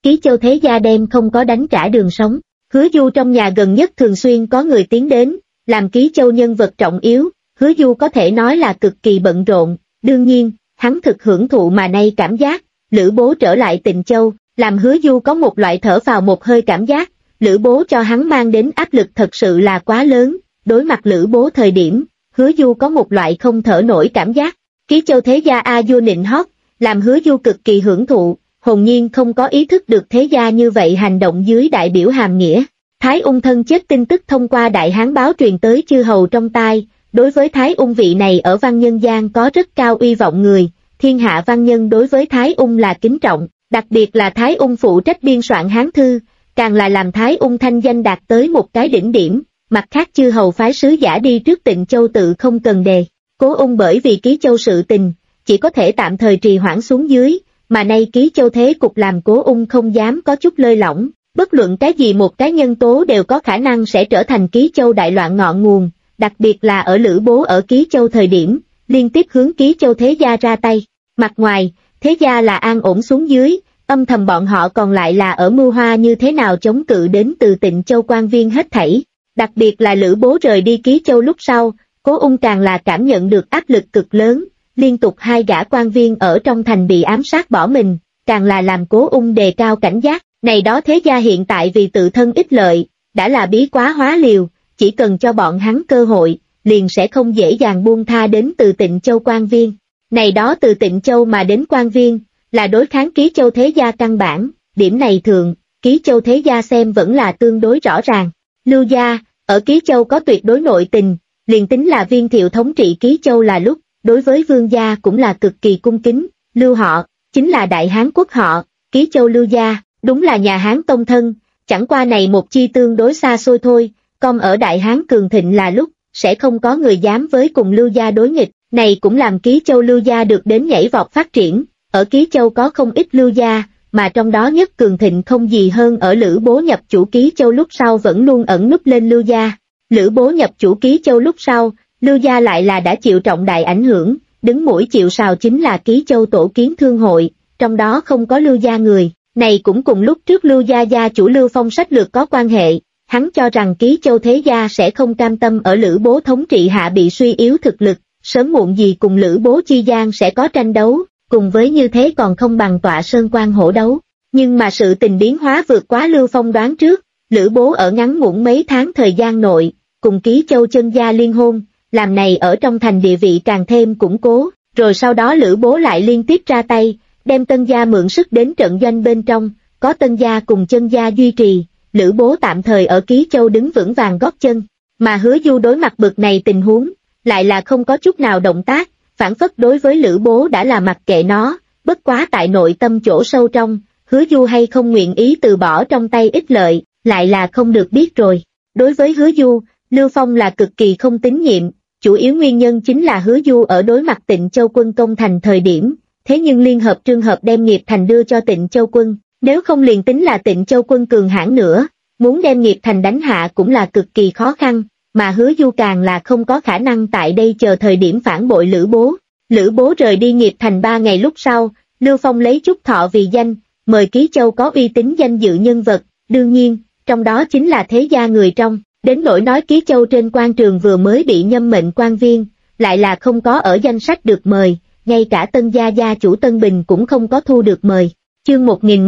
Ký Châu thế gia đem không có đánh trả đường sống. Hứa Du trong nhà gần nhất thường xuyên có người tiến đến, làm Ký Châu nhân vật trọng yếu, Hứa Du có thể nói là cực kỳ bận rộn, đương nhiên, hắn thực hưởng thụ mà nay cảm giác, Lữ Bố trở lại Tịnh Châu, làm Hứa Du có một loại thở vào một hơi cảm giác, Lữ Bố cho hắn mang đến áp lực thật sự là quá lớn, đối mặt Lữ Bố thời điểm, Hứa Du có một loại không thở nổi cảm giác, Ký Châu thế gia a vua nịnh hót, làm Hứa Du cực kỳ hưởng thụ, hồn nhiên không có ý thức được thế gia như vậy hành động dưới đại biểu hàm nghĩa. Thái Ung thân chết tin tức thông qua Đại Hán báo truyền tới chư hầu trong tai, đối với Thái Ung vị này ở văn nhân gian có rất cao uy vọng người, thiên hạ văn nhân đối với Thái Ung là kính trọng, đặc biệt là Thái Ung phụ trách biên soạn Hán thư, càng là làm Thái Ung thanh danh đạt tới một cái đỉnh điểm, mặt khác chư hầu phái sứ giả đi trước Tịnh Châu tự không cần đề. Cố Ung bởi vì Ký Châu sự tình, chỉ có thể tạm thời trì hoãn xuống dưới, mà nay Ký Châu thế cục làm Cố Ung không dám có chút lơi lỏng, bất luận cái gì một cái nhân tố đều có khả năng sẽ trở thành Ký Châu đại loạn ngọn nguồn, đặc biệt là ở Lữ Bố ở Ký Châu thời điểm, liên tiếp hướng Ký Châu thế gia ra tay. Mặt ngoài, thế gia là an ổn xuống dưới, âm thầm bọn họ còn lại là ở mưu hoa như thế nào chống cự đến từ Tịnh Châu quan viên hết thảy. Đặc biệt là Lữ Bố rời đi Ký Châu lúc sau, Cố Ung càng là cảm nhận được áp lực cực lớn, liên tục 2 gã quan viên ở trong thành bị ám sát bỏ mình, càng là làm Cố Ung đề cao cảnh giác, này đó thế gia hiện tại vì tự thân ích lợi, đã là bí quá hóa liều, chỉ cần cho bọn hắn cơ hội, liền sẽ không dễ dàng buông tha đến từ Tịnh Châu quan viên. Này đó từ Tịnh Châu mà đến quan viên, là đối kháng Ký Châu thế gia căn bản, điểm này thường, Ký Châu thế gia xem vẫn là tương đối rõ ràng. Lưu gia, ở Ký Châu có tuyệt đối nội tình, liền tính là Viên Thiệu thống trị Ký Châu là lúc, đối với Vương gia cũng là cực kỳ cung kính, Lưu họ, chính là Đại Hán quốc họ, Ký Châu Lưu gia, đúng là nhà Hán tông thân, chẳng qua này một chi tương đối xa xôi thôi, còn ở Đại Hán cường thịnh là lúc, sẽ không có người dám với cùng Lưu gia đối nghịch, này cũng làm Ký Châu Lưu gia được đến nhảy vọt phát triển, ở Ký Châu có không ít Lưu gia, mà trong đó nhất cường thịnh không gì hơn ở Lữ Bố nhập chủ Ký Châu lúc sau vẫn luôn ẩn núp lên Lưu gia. Lữ Bố nhập chủ Ký Châu lúc sau, Lưu gia lại là đã chịu trọng đại ảnh hưởng, đứng mũi chịu sào chính là Ký Châu tổ kiến thương hội, trong đó không có Lưu gia người, này cũng cùng lúc trước Lưu gia gia chủ Lưu Phong sách lược có quan hệ, hắn cho rằng Ký Châu thế gia sẽ không cam tâm ở Lữ Bố thống trị hạ bị suy yếu thực lực, sớm muộn gì cùng Lữ Bố chi gian sẽ có tranh đấu, cùng với như thế còn không bằng tọa sơn quan hổ đấu, nhưng mà sự tình biến hóa vượt quá Lưu Phong đoán trước, Lữ Bố ở ngắn ngủn mấy tháng thời gian nội, cùng Ký Châu chân gia liên hôn, làm này ở trong thành địa vị càng thêm củng cố, rồi sau đó Lữ Bố lại liên tiếp ra tay, đem Tân gia mượn sức đến trận doanh bên trong, có Tân gia cùng chân gia duy trì, Lữ Bố tạm thời ở Ký Châu đứng vững vàng gót chân, mà Hứa Du đối mặt bực này tình huống, lại là không có chút nào động tác, phản phất đối với Lữ Bố đã là mặc kệ nó, bất quá tại nội tâm chỗ sâu trong, Hứa Du hay không nguyện ý từ bỏ trong tay ích lợi, lại là không được biết rồi. Đối với Hứa Du, Lưu Phong là cực kỳ không tín nhiệm, chủ yếu nguyên nhân chính là Hứa Du ở đối mặt Tịnh Châu quân công thành thời điểm, thế nhưng liên hợp trường hợp đem Nghiệp Thành đưa cho Tịnh Châu quân, nếu không liền tính là Tịnh Châu quân cường hãn nữa, muốn đem Nghiệp Thành đánh hạ cũng là cực kỳ khó khăn, mà Hứa Du càng là không có khả năng tại đây chờ thời điểm phản bội Lữ Bố. Lữ Bố rời đi Nghiệp Thành 3 ngày lúc sau, Lưu Phong lấy Trúc Thọ vì danh, mời Ký Châu có uy tín danh dự nhân vật, đương nhiên, trong đó chính là thế gia người trong, đến nỗi nói Ký Châu trên quan trường vừa mới bị nhâm mệnh quan viên, lại là không có ở danh sách được mời, ngay cả Tân gia gia chủ Tân Bình cũng không có thu được mời. Chương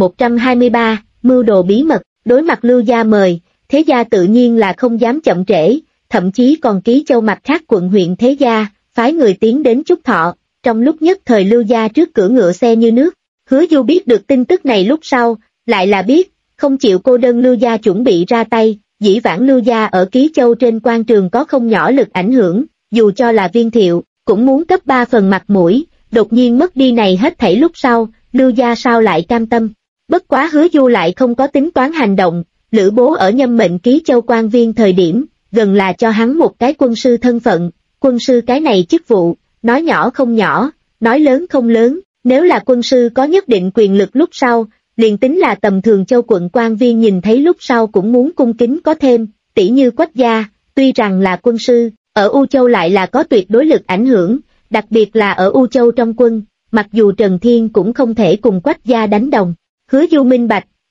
1123, mưu đồ bí mật, đối mặt Lưu gia mời, thế gia tự nhiên là không dám chậm trễ, thậm chí còn Ký Châu mặt khác quận huyện thế gia, phái người tiến đến Trúc Thọ, trong lúc nhất thời Lưu gia trước cửa ngựa xe như nước. Hứa Du biết được tin tức này lúc sau, lại là biết, không chịu cô đơn Lưu gia chuẩn bị ra tay, dĩ vãng Lưu gia ở Ký Châu trên quan trường có không nhỏ lực ảnh hưởng, dù cho là Viên Thiệu, cũng muốn cấp 3 phần mặt mũi, đột nhiên mất đi này hết thảy lúc sau, Lưu gia sao lại cam tâm. Bất quá Hứa Du lại không có tính toán hành động, Lữ Bố ở nhâm mệnh Ký Châu quan viên thời điểm, gần là cho hắn một cái quân sư thân phận, quân sư cái này chức vụ, nói nhỏ không nhỏ, nói lớn không lớn, nếu là quân sư có nhất định quyền lực lúc sau, liền tính là tầm thường Châu quận quan viên nhìn thấy lúc sau cũng muốn cung kính có thêm, tỷ như Quách gia, tuy rằng là quân sư, ở U Châu lại là có tuyệt đối lực ảnh hưởng, đặc biệt là ở U Châu trong quân, mặc dù Trần Thiên cũng không thể cùng Quách gia đánh đồng. Hứa Du minh bạch,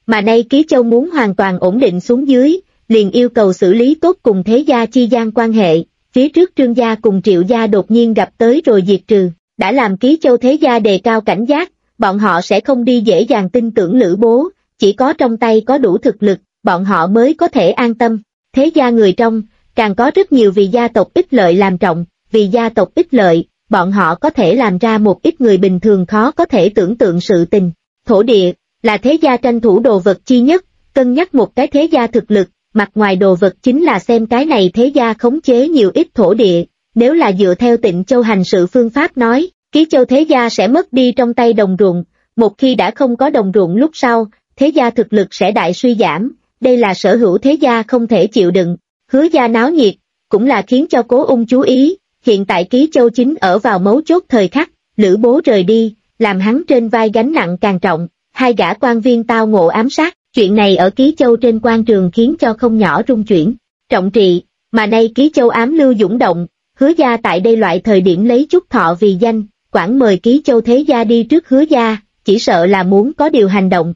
mà nay Ký Châu muốn hoàn toàn ổn định xuống dưới, liền yêu cầu xử lý tốt cùng thế gia chi gian quan hệ, phía trước Trương gia cùng Triệu gia đột nhiên gặp tới rồi diệt trừ, đã làm Ký Châu thế gia đề cao cảnh giác, bọn họ sẽ không đi dễ dàng tin tưởng Lữ Bố, chỉ có trong tay có đủ thực lực, bọn họ mới có thể an tâm. Thế gia người trong, càng có rất nhiều vì gia tộc ích lợi làm trọng, vì gia tộc ích lợi, bọn họ có thể làm ra một ít người bình thường khó có thể tưởng tượng sự tình. Thổ địa, là thế gia tranh thủ đồ vật chi nhất, cân nhắc một cái thế gia thực lực, mặt ngoài đồ vật chính là xem cái này thế gia khống chế nhiều ít thổ địa, nếu là dựa theo Tịnh Châu hành sự phương pháp nói, Ký Châu thế gia sẽ mất đi trong tay đồng ruộng, một khi đã không có đồng ruộng lúc sau, thế gia thực lực sẽ đại suy giảm, đây là sở hữu thế gia không thể chịu đựng. Hứa gia náo nhiệt, cũng là khiến cho Cố Ung chú ý, hiện tại Ký Châu chính ở vào mấu chốt thời khắc, Lữ Bố rời đi, làm hắn trên vai gánh nặng càng trọng, hai gã quan viên tao ngộ ám sát, chuyện này ở Ký Châu trên quan trường khiến cho không nhỏ rung chuyển. Trọng trị, mà nay Ký Châu ám lưu dũng động, Hứa gia tại đây loại thời điểm lấy Trúc Thọ vì danh, quản mời Ký Châu thế gia đi trước Hứa gia, chỉ sợ là muốn có điều hành động.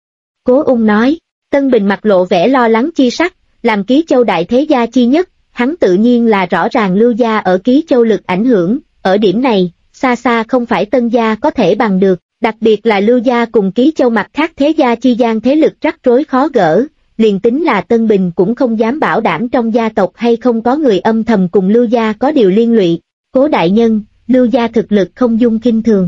Cố Ung nói, Tân Bình mặt lộ vẻ lo lắng chi sắc, làm Ký Châu đại thế gia chi nhất, hắn tự nhiên là rõ ràng Lưu gia ở Ký Châu lực ảnh hưởng, ở điểm này, xa xa không phải Tân gia có thể bằng được, đặc biệt là Lưu gia cùng Ký Châu mặt khác thế gia chi gian thế lực rắc rối khó gỡ, liền tính là Tân Bình cũng không dám bảo đảm trong gia tộc hay không có người âm thầm cùng Lưu gia có điều liên lụy. Cố đại nhân, Lưu gia thực lực không dung khinh thường.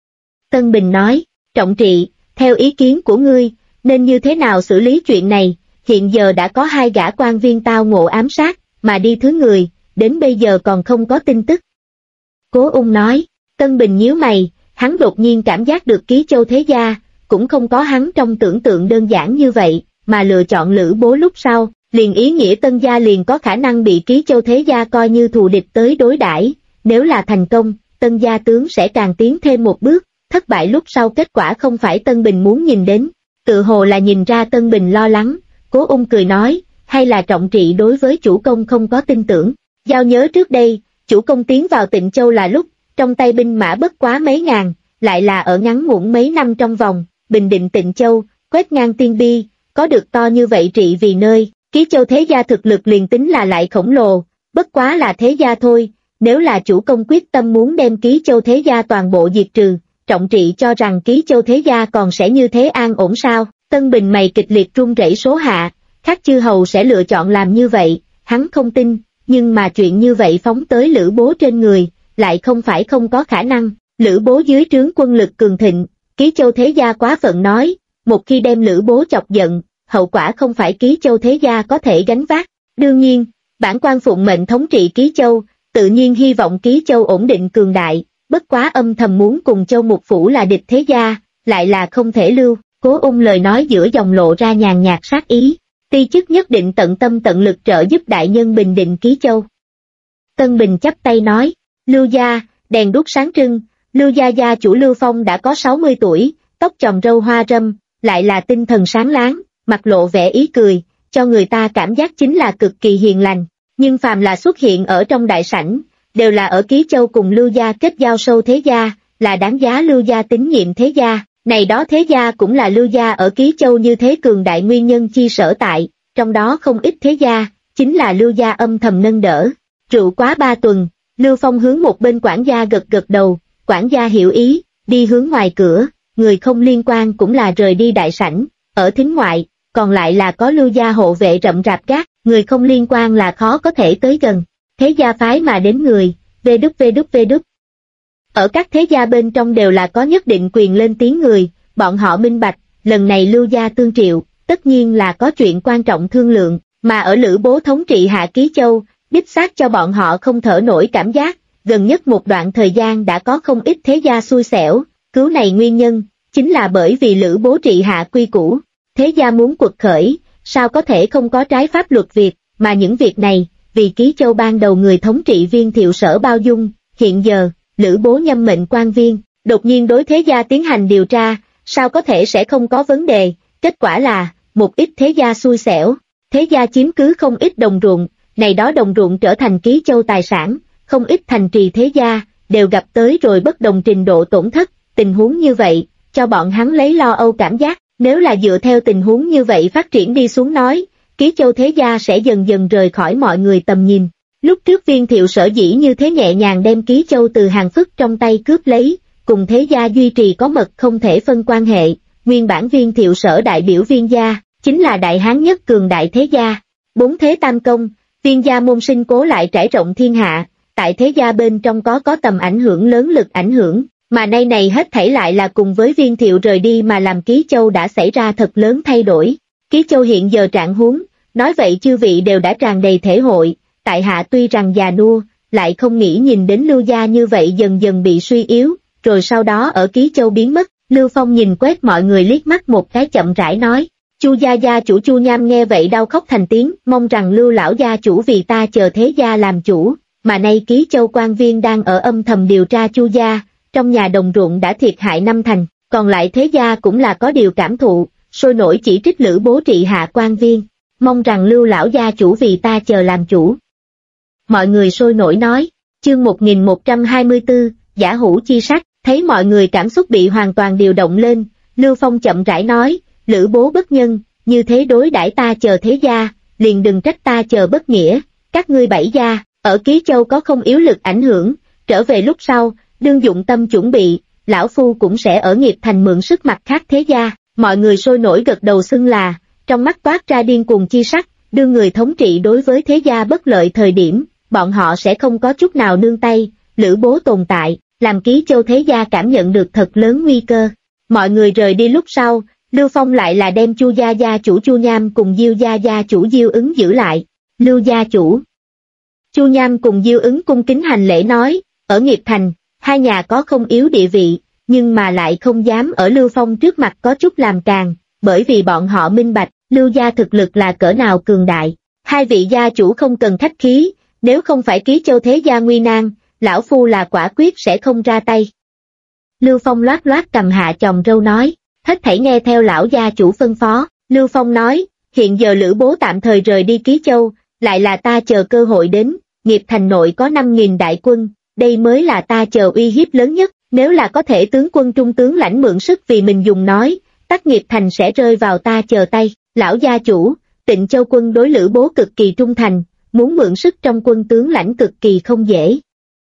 Tân Bình nói, Trọng trị, theo ý kiến của ngươi, nên như thế nào xử lý chuyện này, hiện giờ đã có hai gã quan viên tao ngộ ám sát, mà đi thứ người, đến bây giờ còn không có tin tức. Cố Ung nói, Tân Bình nhíu mày, hắn đột nhiên cảm giác được Ký Châu thế gia, cũng không có hắn trong tưởng tượng đơn giản như vậy, mà lựa chọn Lữ Bố lúc sau, liền ý nghĩa Tân gia liền có khả năng bị Ký Châu thế gia coi như thù địch tới đối đãi. Nếu là thành công, Tân gia tướng sẽ càng tiến thêm một bước, thất bại lúc sau kết quả không phải Tân Bình muốn nhìn đến. Tự hồ là nhìn ra Tân Bình lo lắng, Cố Ung cười nói, hay là Trọng trị đối với chủ công không có tin tưởng. Giao nhớ trước đây, chủ công tiến vào Tịnh Châu là lúc, trong tay binh mã bất quá mấy ngàn, lại là ở ngắn ngủn mấy năm trong vòng, bình định Tịnh Châu, quét ngang tiên bi, có được to như vậy trị vì nơi, Ký Châu thế gia thực lực liền tính là lại khổng lồ, bất quá là thế gia thôi, nếu là chủ công quyết tâm muốn đem Ký Châu thế gia toàn bộ diệt trừ, Trọng trị cho rằng Ký Châu thế gia còn sẽ như thế an ổn sao? Tân Bình mày kịch liệt run rẩy số hạ, khác chư hầu sẽ lựa chọn làm như vậy, hắn không tin, nhưng mà chuyện như vậy phóng tới Lữ Bố trên người, lại không phải không có khả năng. Lữ Bố dưới trướng quân lực cường thịnh, Ký Châu thế gia quá phận nói, một khi đem Lữ Bố chọc giận, hậu quả không phải Ký Châu thế gia có thể gánh vác. Đương nhiên, bản quan phụng mệnh thống trị Ký Châu, tự nhiên hy vọng Ký Châu ổn định cường đại, bất quá âm thầm muốn cùng Châu Mục Phủ là địch thế gia, lại là không thể lưu. Cố Ung lời nói giữa dòng lộ ra nhàn nhạt sát ý, ti chức nhất định tận tâm tận lực trợ giúp đại nhân bình định Ký Châu. Tân Bình chắp tay nói, Lưu gia, đèn đuốc sáng trưng, Lưu gia gia chủ Lưu Phong đã có 60 tuổi, tóc chòm râu hoa râm, lại là tinh thần sáng láng, mặt lộ vẻ ý cười, cho người ta cảm giác chính là cực kỳ hiền lành, nhưng phàm là xuất hiện ở trong đại sảnh, đều là ở Ký Châu cùng Lưu gia kết giao sâu thế gia, là đáng giá Lưu gia tín nhiệm thế gia. Này đó thế gia cũng là Lưu gia ở Ký Châu như thế cường đại nguyên nhân chi sở tại, trong đó không ít thế gia, chính là Lưu gia âm thầm nâng đỡ. Rượu quá 3 tuần, Lưu Phong hướng một bên quản gia gật gật đầu, quản gia hiểu ý, đi hướng ngoài cửa, người không liên quan cũng là rời đi đại sảnh, ở thính ngoại, còn lại là có Lưu gia hộ vệ rậm rạp gác, người không liên quan là khó có thể tới gần. Thế gia phái mà đến người, vđvđvđ. Ở các thế gia bên trong đều là có nhất định quyền lên tiếng người, bọn họ minh bạch, lần này Lưu gia tương triệu, tất nhiên là có chuyện quan trọng thương lượng, mà ở Lữ Bố thống trị hạ Ký Châu, đích xác cho bọn họ không thở nổi cảm giác, gần nhất một đoạn thời gian đã có không ít thế gia xui xẻo, cứu này nguyên nhân, chính là bởi vì Lữ Bố trị hạ quy củ, thế gia muốn quật khởi, sao có thể không có trái pháp luật việc, mà những việc này, vì Ký Châu ban đầu người thống trị viên Thiệu Sở bao dung, hiện giờ, Lữ Bố nhâm mệnh quan viên, đột nhiên đối thế gia tiến hành điều tra, sao có thể sẽ không có vấn đề, kết quả là, một ít thế gia xui xẻo, thế gia chiếm cứ không ít đồng ruộng, này đó đồng ruộng trở thành Ký Châu tài sản, không ít thành trì thế gia, đều gặp tới rồi bất đồng trình độ tổn thất, tình huống như vậy, cho bọn hắn lấy lo âu cảm giác, Nếu là dựa theo tình huống như vậy phát triển đi xuống nói, Ký Châu thế gia sẽ dần dần rời khỏi mọi người tầm nhìn. Lúc trước Viên Thiệu sở dĩ như thế nhẹ nhàng đem Ký Châu từ Hàng Phức trong tay cướp lấy, cùng thế gia duy trì có mật không thể phân quan hệ, nguyên bản Viên Thiệu sở đại biểu Viên gia, chính là đại hán nhất cường đại thế gia. Bốn thế tam công, Viên gia môn sinh cố lại trải rộng thiên hạ, tại thế gia bên trong có tầm ảnh hưởng lớn lực ảnh hưởng, mà nay này hết thảy lại là cùng với Viên Thiệu rời đi mà làm Ký Châu đã xảy ra thật lớn thay đổi. Ký Châu hiện giờ trạng huống, nói vậy chư vị đều đã tràn đầy thể hội, tại hạ tuy rằng già nua, lại không nghĩ nhìn đến Lưu gia như vậy dần dần bị suy yếu, rồi sau đó ở Ký Châu biến mất. Lưu Phong nhìn quét mọi người liếc mắt một cái chậm rãi nói, Chu gia gia chủ Chu Nham nghe vậy đau khóc thành tiếng, mong rằng Lưu lão gia chủ vì ta chờ thế gia làm chủ, mà nay Ký Châu quan viên đang ở âm thầm điều tra Chu gia, trong nhà đồng ruộng đã thiệt hại 5 thành, còn lại thế gia cũng là có điều cảm thụ, sôi nổi chỉ trích Lữ Bố trị hạ quan viên, mong rằng Lưu lão gia chủ vì ta chờ làm chủ. Mọi người sôi nổi nói, chương 1124, giả hủ chi sắc, thấy mọi người cảm xúc bị hoàn toàn điều động lên, Lưu Phong chậm rãi nói, Lữ Bố bất nhân, như thế đối đãi ta chờ thế gia, liền đừng trách ta chờ bất nghĩa, các ngươi bảy gia, ở Ký Châu có không yếu lực ảnh hưởng, trở về lúc sau, đương dụng tâm chuẩn bị, lão phu cũng sẽ ở Nghiệp Thành mượn sức mặt khác thế gia. Mọi người sôi nổi gật đầu xưng là, trong mắt toát ra điên cuồng chi sắc, đương người thống trị đối với thế gia bất lợi thời điểm, bọn họ sẽ không có chút nào nương tay. Lữ Bố tồn tại, làm Ký Châu thế gia cảm nhận được thật lớn nguy cơ. Mọi người rời đi lúc sau, Lưu Phong lại là đem Chu gia gia chủ Chu Nham cùng Diêu gia gia chủ Diêu Ứng giữ lại. Lưu gia chủ Chu Nham cùng Diêu Ứng cung kính hành lễ nói, ở Nghiệp Thành, hai nhà có không yếu địa vị, nhưng mà lại không dám ở Lưu Phong trước mặt có chút làm càng, bởi vì bọn họ minh bạch, Lưu gia thực lực là cỡ nào cường đại. Hai vị gia chủ không cần khách khí, nếu không phải Ký Châu thế gia nguy nan, lão phu là quả quyết sẽ không ra tay. Lưu Phong loát loát cầm hạ chòm râu nói, hết thảy nghe theo lão gia chủ phân phó. Lưu Phong nói, hiện giờ Lữ Bố tạm thời rời đi Ký Châu, lại là ta chờ cơ hội đến, Nghiệp Thành nội có 5.000 đại quân, đây mới là ta chờ uy hiếp lớn nhất, nếu là có thể tướng quân trung tướng lãnh mượn sức vì mình dùng nói, tất Nghiệp Thành sẽ rơi vào ta chờ tay. Lão gia chủ, Tịnh Châu quân đối Lữ Bố cực kỳ trung thành, muốn mượn sức trong quân tướng lãnh cực kỳ không dễ.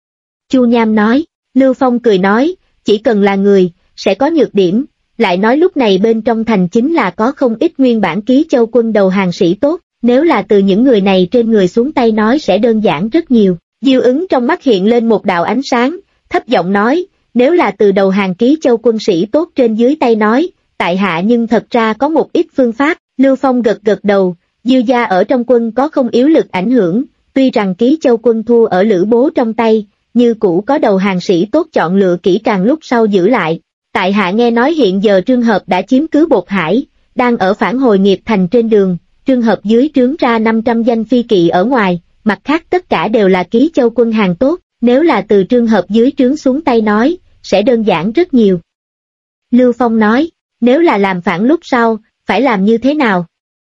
Chu Nham nói, Lưu Phong cười nói, chỉ cần là người, sẽ có nhược điểm, lại nói lúc này bên trong thành chính là có không ít nguyên bản Ký Châu quân đầu hàng sĩ tốt, nếu là từ những người này trên người xuống tay nói sẽ đơn giản rất nhiều. Diêu Ứng trong mắt hiện lên một đạo ánh sáng, thấp giọng nói, nếu là từ đầu hàng Ký Châu quân sĩ tốt trên dưới tay nói, tại hạ nhưng thật ra có một ít phương pháp. Lưu Phong gật gật đầu, Diêu gia ở trong quân có không yếu lực ảnh hưởng, tuy rằng Ký Châu quân thua ở Lữ Bố trong tay, như cũ có đầu hàng sĩ tốt chọn lựa kỹ càng lúc sau giữ lại. Tại hạ nghe nói hiện giờ Trương Hợp đã chiếm cứ Bột Hải, đang ở phản hồi Nghiệp Thành trên đường, Trương Hợp dưới trướng ra 500 danh phi kỵ ở ngoài, mặt khác tất cả đều là Ký Châu quân hàng tốt, nếu là từ Trương Hợp dưới trướng xuống tay nói, sẽ đơn giản rất nhiều. Lưu Phong nói, nếu là làm phản lúc sau, phải làm như thế nào?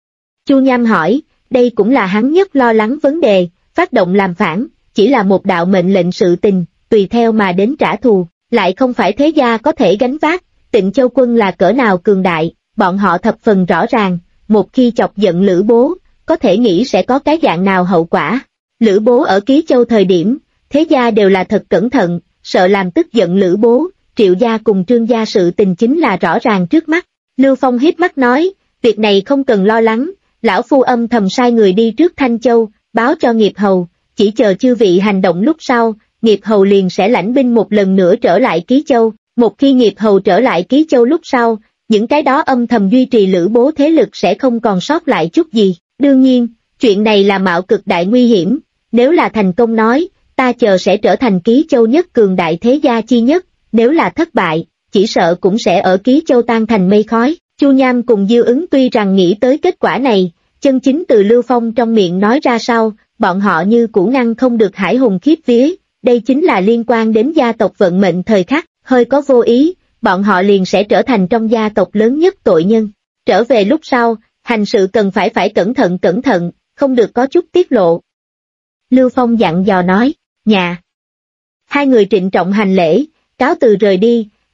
Chu Nham hỏi, đây cũng là hắn nhất lo lắng vấn đề, phát động làm phản, chỉ là một đạo mệnh lệnh sự tình, tùy theo mà đến trả thù, lại không phải thế gia có thể gánh vác. Tịnh Châu quân là cỡ nào cường đại, bọn họ thập phần rõ ràng, một khi chọc giận Lữ Bố, có thể nghĩ sẽ có cái dạng nào hậu quả. Lữ Bố ở Ký Châu thời điểm, thế gia đều là thật cẩn thận, sợ làm tức giận Lữ Bố, Triệu gia cùng Trương gia sự tình chính là rõ ràng trước mắt. Lưu Phong híp mắt nói, việc này không cần lo lắng, lão phu âm thầm sai người đi trước Thanh Châu, báo cho Nghiệp Hầu, chỉ chờ chư vị hành động lúc sau, Nghiệp Hầu liền sẽ lãnh binh một lần nữa trở lại Ký Châu. Một khi Nghiệp Hầu trở lại Ký Châu lúc sau, những cái đó âm thầm duy trì Lữ Bố thế lực sẽ không còn sót lại chút gì. Đương nhiên, chuyện này là mạo cực đại nguy hiểm, nếu là thành công nói, ta chờ sẽ trở thành Ký Châu nhất cường đại thế gia chi nhất, nếu là thất bại, chỉ sợ cũng sẽ ở Ký Châu tan thành mây khói. Chu Nham cùng Diêu Ứng tuy rằng nghĩ tới kết quả này, chân chính từ Lưu Phong trong miệng nói ra sau, bọn họ như cũ ngăn không được hải hùng khiếp vía, đây chính là liên quan đến gia tộc vận mệnh thời khắc, hơi có vô ý, bọn họ liền sẽ trở thành trong gia tộc lớn nhất tội nhân. Trở về lúc sau, hành sự cần phải cẩn thận, không được có chút tiết lộ. Lưu Phong dặn dò nói, nhà. Hai người trịnh trọng hành lễ, cáo từ rời đi,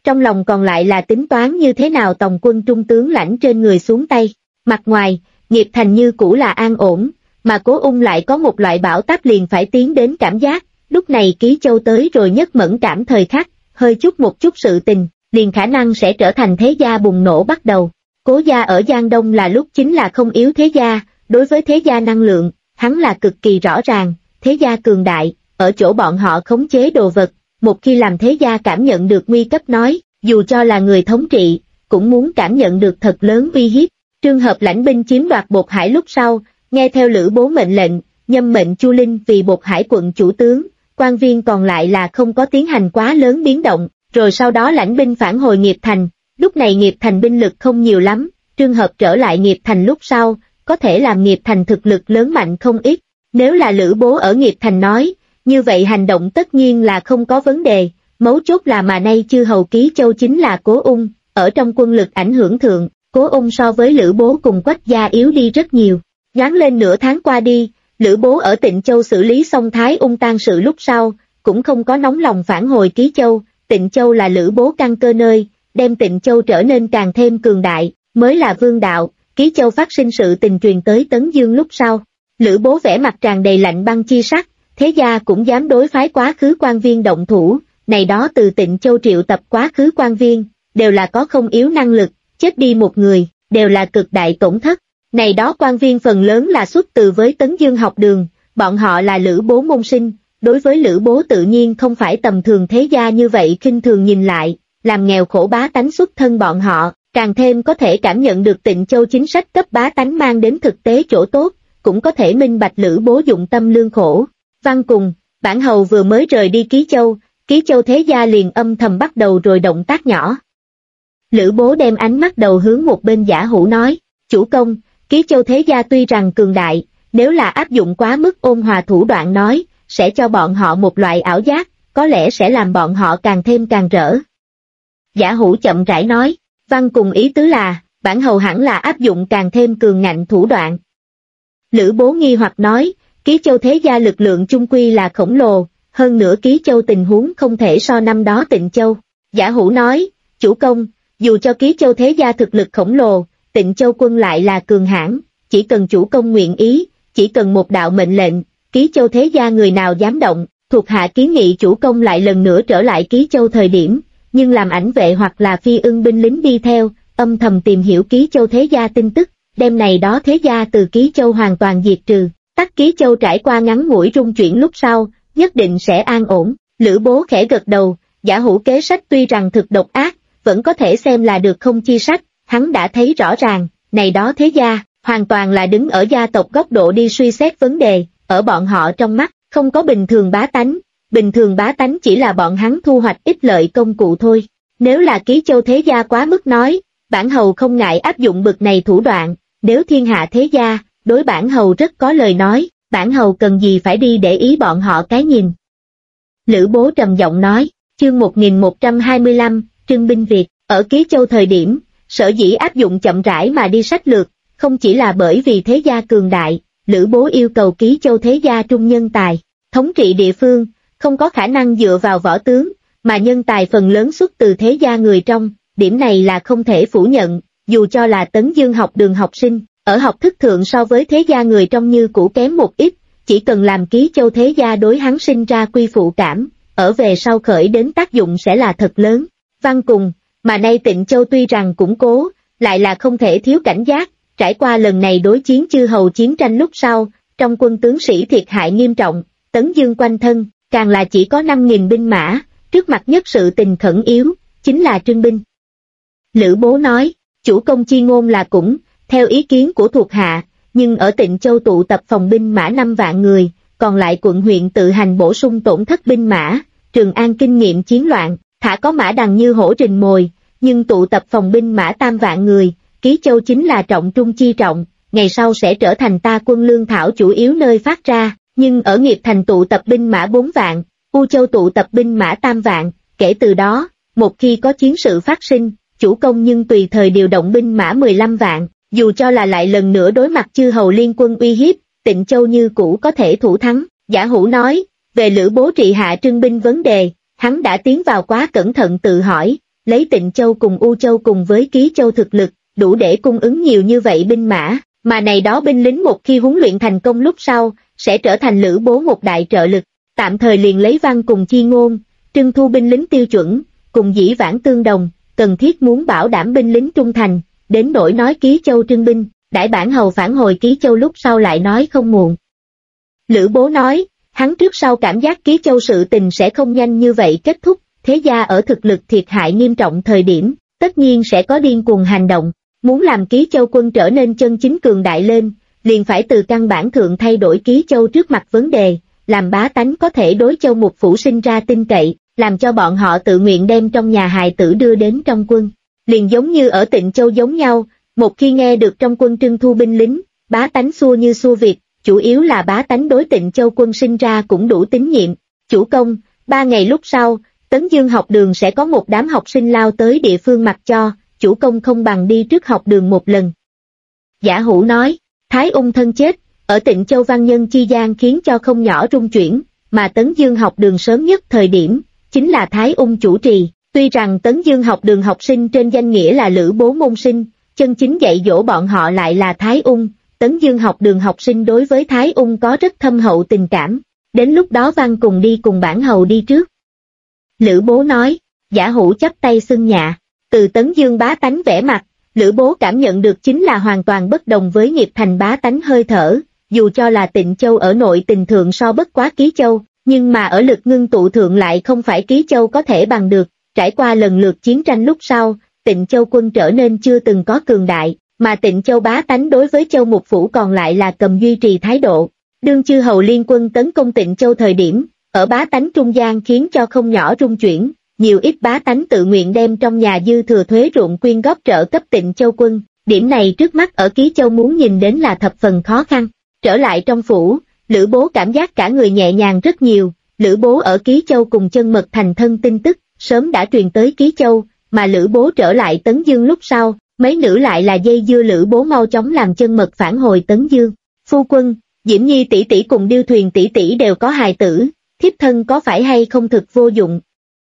trong lòng còn lại là tính toán như thế nào tòng quân trung tướng lãnh trên người xuống tay. Mặt ngoài, nghiệp thành như cũ là an ổn, mà Cố Ung lại có một loại bão táp liền phải tiến đến cảm giác, lúc này Ký Châu tới rồi nhất mẫn cảm thời khắc, hơi chút một chút sự tình, liền khả năng sẽ trở thành thế gia bùng nổ bắt đầu. Cố gia ở Giang Đông là lúc chính là không yếu thế gia, đối với thế gia năng lượng, hắn là cực kỳ rõ ràng, thế gia cường đại, ở chỗ bọn họ khống chế đồ vật, một khi làm thế gia cảm nhận được nguy cấp nói, dù cho là người thống trị, cũng muốn cảm nhận được thật lớn uy hiếp. Trường hợp lãnh binh chiếm đoạt Bột Hải lúc sau, nghe theo Lữ Bố mệnh lệnh, nhâm mệnh Chu Linh vì Bột Hải quận chủ tướng, quan viên còn lại là không có tiến hành quá lớn biến động, rồi sau đó lãnh binh phản hồi Nghiệp Thành, lúc này Nghiệp Thành binh lực không nhiều lắm, trường hợp trở lại Nghiệp Thành lúc sau, có thể làm Nghiệp Thành thực lực lớn mạnh không ít, nếu là Lữ Bố ở Nghiệp Thành nói, như vậy hành động tất nhiên là không có vấn đề, mấu chốt là mà nay chư hầu Ký Châu chính là Cố Ung, ở trong quân lực ảnh hưởng thượng, Cố Ung so với Lữ Bố cùng Quách gia yếu đi rất nhiều. Nhoáng lên nửa tháng qua đi, Lữ Bố ở Tịnh Châu xử lý xong Thái Ung tang sự lúc sau, cũng không có nóng lòng phản hồi Ký Châu, Tịnh Châu là Lữ Bố căn cơ nơi, đem Tịnh Châu trở nên càng thêm cường đại, mới là vương đạo. Ký Châu phát sinh sự tình truyền tới Tấn Dương lúc sau, Lữ Bố vẻ mặt tràn đầy lạnh băng chi sắc, thế gia cũng dám đối phái quá khứ quan viên động thủ, này đó từ Tịnh Châu triệu tập quá khứ quan viên, đều là có không yếu năng lực, chết đi một người, đều là cực đại tổn thất. Này đó quan viên phần lớn là xuất từ với Tấn Dương học đường, bọn họ là Lữ Bố môn sinh, đối với Lữ Bố tự nhiên không phải tầm thường thế gia như vậy khinh thường nhìn lại, làm nghèo khổ bá tánh xuất thân bọn họ, càng thêm có thể cảm nhận được Tịnh Châu chính sách cấp bá tánh mang đến thực tế chỗ tốt, cũng có thể minh bạch Lữ Bố dụng tâm lương khổ. Văn cùng, bản hầu vừa mới rời đi Ký Châu thế gia liền âm thầm bắt đầu rồi động tác nhỏ. Lữ Bố đem ánh mắt đầu hướng một bên Giả Hủ nói, chủ công, Ký Châu thế gia tuy rằng cường đại, nếu là áp dụng quá mức ôn hòa thủ đoạn nói, sẽ cho bọn họ một loại ảo giác, có lẽ sẽ làm bọn họ càng thêm càng rỡ. Giả Hủ chậm rãi nói, Văn cùng ý tứ là, bản hầu hẳn là áp dụng càng thêm cường ngạnh thủ đoạn. Lữ Bố nghi hoặc nói, Ký Châu thế gia lực lượng chung quy là khổng lồ, hơn nữa Ký Châu tình huống không thể so năm đó Tịnh Châu. Giả Hủ nói, chủ công, dù cho Ký Châu thế gia thực lực khổng lồ, Tịnh Châu quân lại là cường hãn, chỉ cần chủ công nguyện ý, chỉ cần một đạo mệnh lệnh, Ký Châu thế gia người nào dám động, thuộc hạ kiến nghị chủ công lại lần nữa trở lại Ký Châu thời điểm, nhưng làm ảnh vệ hoặc là phi ưng binh lính đi theo, âm thầm tìm hiểu Ký Châu thế gia tin tức, đêm này đó thế gia từ Ký Châu hoàn toàn diệt trừ, tắc Ký Châu trải qua ngắn ngủi rung chuyển lúc sau, nhất định sẽ an ổn. Lữ Bố khẽ gật đầu, Giả Hủ kế sách tuy rằng thực độc ác, vẫn có thể xem là được không chi sách, hắn đã thấy rõ ràng, này đó thế gia, hoàn toàn là đứng ở gia tộc góc độ đi suy xét vấn đề, ở bọn họ trong mắt, không có bình thường bá tánh chỉ là bọn hắn thu hoạch ích lợi công cụ thôi. Nếu là Ký Châu thế gia quá mức nói, bản hầu không ngại áp dụng bực này thủ đoạn, nếu thiên hạ thế gia, đối bản hầu rất có lời nói, bản hầu cần gì phải đi để ý bọn họ cái nhìn. Lữ Bố trầm giọng nói, chương 1125, trưng binh Việt, ở Ký Châu thời điểm, sở dĩ áp dụng chậm rãi mà đi sách lược, không chỉ là bởi vì thế gia cường đại, Lữ Bố yêu cầu Ký Châu thế gia trung nhân tài, thống trị địa phương, không có khả năng dựa vào võ tướng, mà nhân tài phần lớn xuất từ thế gia người trong, điểm này là không thể phủ nhận, dù cho là Tấn Dương học đường học sinh, ở học thức thượng so với thế gia người trong như cũ kém một ít, chỉ cần làm Ký Châu thế gia đối hắn sinh ra quy phụ cảm, ở về sau khởi đến tác dụng sẽ là thật lớn. Văn cùng, mà nay Tịnh Châu tuy rằng củng cố, lại là không thể thiếu cảnh giác, trải qua lần này đối chiến chư hầu chiến tranh lúc sau, trong quân tướng sĩ thiệt hại nghiêm trọng, Tấn Dương quanh thân, càng là chỉ có 5.000 binh mã, trước mặt nhất sự tình khẩn yếu, chính là trưng binh. Lữ Bố nói, chủ công chi ngôn là cũng, theo ý kiến của thuộc hạ, nhưng ở Tịnh Châu tụ tập phòng binh mã 5 vạn người, còn lại quận huyện tự hành bổ sung tổn thất binh mã, Trường An kinh nghiệm chiến loạn, thả có mã đằng như hổ rình mồi, nhưng tụ tập phòng binh mã 3 vạn người, Ký Châu chính là trọng trung chi trọng, ngày sau sẽ trở thành ta quân lương thảo chủ yếu nơi phát ra, nhưng ở Nghiệp Thành tụ tập binh mã 4 vạn, U Châu tụ tập binh mã 3 vạn, kể từ đó, một khi có chiến sự phát sinh, chủ công nhưng tùy thời điều động binh mã 15 vạn, dù cho là lại lần nữa đối mặt chư hầu liên quân uy hiếp, Tịnh Châu như cũ có thể thủ thắng. Giả Hủ nói, về Lữ Bố trị hạ trưng binh vấn đề, hắn đã tiến vào quá cẩn thận tự hỏi, lấy Tịnh Châu cùng U Châu cùng với Ký Châu thực lực, đủ để cung ứng nhiều như vậy binh mã, mà này đó binh lính một khi huấn luyện thành công lúc sau, sẽ trở thành Lữ Bố một đại trợ lực, tạm thời liền lấy Văn cùng Chi Ngôn, trưng thu binh lính tiêu chuẩn, cùng dĩ vãng tương đồng, cần thiết muốn bảo đảm binh lính trung thành, đến nỗi nói Ký Châu trưng binh, đãi bản hầu phản hồi Ký Châu lúc sau lại nói không muộn. Lữ Bố nói, hắn trước sau cảm giác Ký Châu sự tình sẽ không nhanh như vậy kết thúc, thế gia ở thực lực thiệt hại nghiêm trọng thời điểm, tất nhiên sẽ có điên cuồng hành động, muốn làm Ký Châu quân trở nên chân chính cường đại lên, liền phải từ căn bản thượng thay đổi Ký Châu trước mặt vấn đề, làm bá tánh có thể đối Châu Mục Phủ sinh ra tin cậy, làm cho bọn họ tự nguyện đem trong nhà hài tử đưa đến trong quân. Liền giống như ở Tịnh Châu giống nhau, một khi nghe được trong quân trưng thu binh lính, bá tánh xua như xua vịt, chủ yếu là bá tánh đối Tịnh Châu quân sinh ra cũng đủ tín nhiệm. Chủ công, 3 ngày lúc sau, Tấn Dương học đường sẽ có một đám học sinh lao tới địa phương mặc cho, chủ công không bằng đi trước học đường một lần. Giả Hữu nói, Thái Ung thân chết, ở Tịnh Châu văn nhân chi gian khiến cho không nhỏ rung chuyển, mà Tấn Dương học đường sớm nhất thời điểm, chính là Thái Ung chủ trì. Tuy rằng Tấn Dương học đường học sinh trên danh nghĩa là Lữ Bố môn sinh, chân chính dạy dỗ bọn họ lại là Thái Ung, Tấn Dương học đường học sinh đối với Thái Ung có rất thâm hậu tình cảm, đến lúc đó Văn cùng đi cùng bản hầu đi trước. Lữ Bố nói, Giả Hữu chắp tay xưng nhạ, từ Tấn Dương bá tánh vẻ mặt, Lữ Bố cảm nhận được chính là hoàn toàn bất đồng với Nghiệp Thành bá tánh hơi thở, dù cho là Tịnh Châu ở nội tình thượng so bất quá Ký Châu, nhưng mà ở lực ngưng tụ thượng lại không phải Ký Châu có thể bằng được. Trải qua lần lượt chiến tranh lúc sau, Tịnh Châu quân trở nên chưa từng có cường đại, mà Tịnh Châu bá tánh đối với Châu Mục Phủ còn lại là cầm duy trì thái độ. Đương chư hầu liên quân tấn công Tịnh Châu thời điểm, ở bá tánh trung gian khiến cho không nhỏ rung chuyển, nhiều ít bá tánh tự nguyện đem trong nhà dư thừa thuế ruộng quyên góp trợ cấp Tịnh Châu quân, điểm này trước mắt ở Ký Châu muốn nhìn đến là thập phần khó khăn. Trở lại trong phủ, Lữ Bố cảm giác cả người nhẹ nhàng rất nhiều, Lữ Bố ở Ký Châu cùng Chân Mật thành thân tin tức, sớm đã truyền tới Ký Châu, mà Lữ Bố trở lại Tấn Dương lúc sau, mấy nữ lại là dây dưa Lữ Bố mau chóng làm Chân Mật phản hồi Tấn Dương. Phu quân, Diễm Nhi tỷ tỷ cùng Điêu Thuyền tỷ tỷ đều có hài tử, thiếp thân có phải hay không thực vô dụng?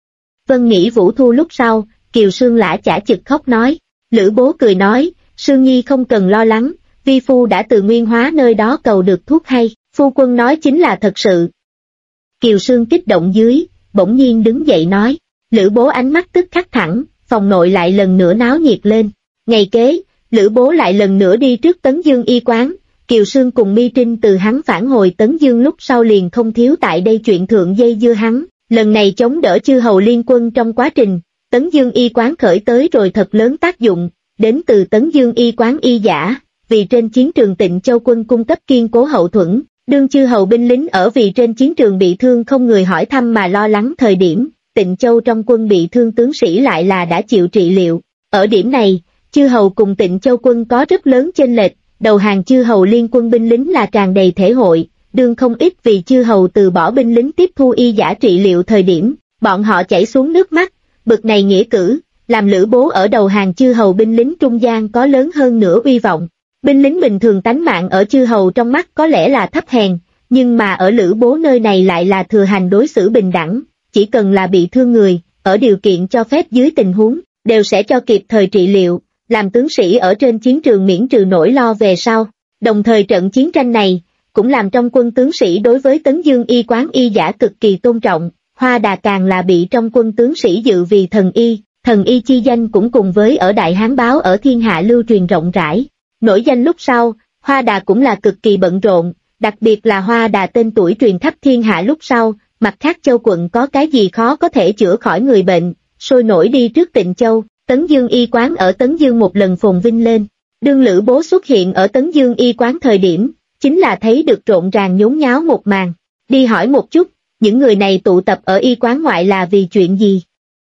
Vân nghĩ Vũ Thu lúc sau, Kiều Sương lã chả chực khóc nói, Lữ Bố cười nói, Sương Nhi không cần lo lắng, vi phu đã từ Nguyên Hóa nơi đó cầu được thuốc hay, phu quân nói chính là thật sự. Kiều Sương kích động dưới, bỗng nhiên đứng dậy nói, Lữ Bố ánh mắt tức khắc thẳng, phòng nội lại lần nữa náo nhiệt lên. Ngày kế, Lữ Bố lại lần nữa đi trước Tấn Dương y quán, Kiều Sương cùng Mi Trinh từ hắn phản hồi Tấn Dương lúc sau liền không thiếu tại đây chuyện thượng dây dưa hắn, lần này chống đỡ chư hầu liên quân trong quá trình, Tấn Dương y quán khởi tới rồi thật lớn tác dụng, đến từ Tấn Dương y quán y giả, vì trên chiến trường Tịnh Châu quân cung cấp kiên cố hậu thuẫn, đương chư hầu binh lính ở vì trên chiến trường bị thương không người hỏi thăm mà lo lắng thời điểm, Tịnh Châu trong quân bị thương tướng sĩ lại là đã chịu trị liệu. Ở điểm này, chư hầu cùng Tịnh Châu quân có rất lớn chênh lệch, đầu hàng chư hầu liên quân binh lính là tràn đầy thể hội, đương không ít vì chư hầu từ bỏ binh lính tiếp thu y giả trị liệu thời điểm, bọn họ chảy xuống nước mắt, bực này nghĩa cử, làm Lữ Bố ở đầu hàng chư hầu binh lính trung gian có lớn hơn nữa uy vọng. Binh lính bình thường tánh mạng ở chư hầu trong mắt có lẽ là thấp hèn, nhưng mà ở Lữ Bố nơi này lại là thừa hành đối xử bình đẳng, chỉ cần là bị thương người, ở điều kiện cho phép dưới tình huống, đều sẽ cho kịp thời trị liệu, làm tướng sĩ ở trên chiến trường miễn trừ nỗi lo về sau. Đồng thời trận chiến tranh này, cũng làm trong quân tướng sĩ đối với Tấn Dương y quán y giả cực kỳ tôn trọng, Hoa Đà càng là bị trong quân tướng sĩ dự vì thần y chi danh cũng cùng với ở Đại Hán Báo ở thiên hạ lưu truyền rộng rãi. Nổi danh lúc sau, Hoa Đà cũng là cực kỳ bận rộn, đặc biệt là Hoa Đà tên tuổi truyền khắp thiên hạ lúc sau, mặt khác châu quận có cái gì khó có thể chữa khỏi người bệnh, sôi nổi đi trước Tịnh Châu, Tấn Dương y quán ở Tấn Dương một lần phồn vinh lên. Đương Lữ Bố xuất hiện ở Tấn Dương y quán thời điểm, chính là thấy được rộn ràng nhốn nháo một màn. Đi hỏi một chút, những người này tụ tập ở y quán ngoại là vì chuyện gì?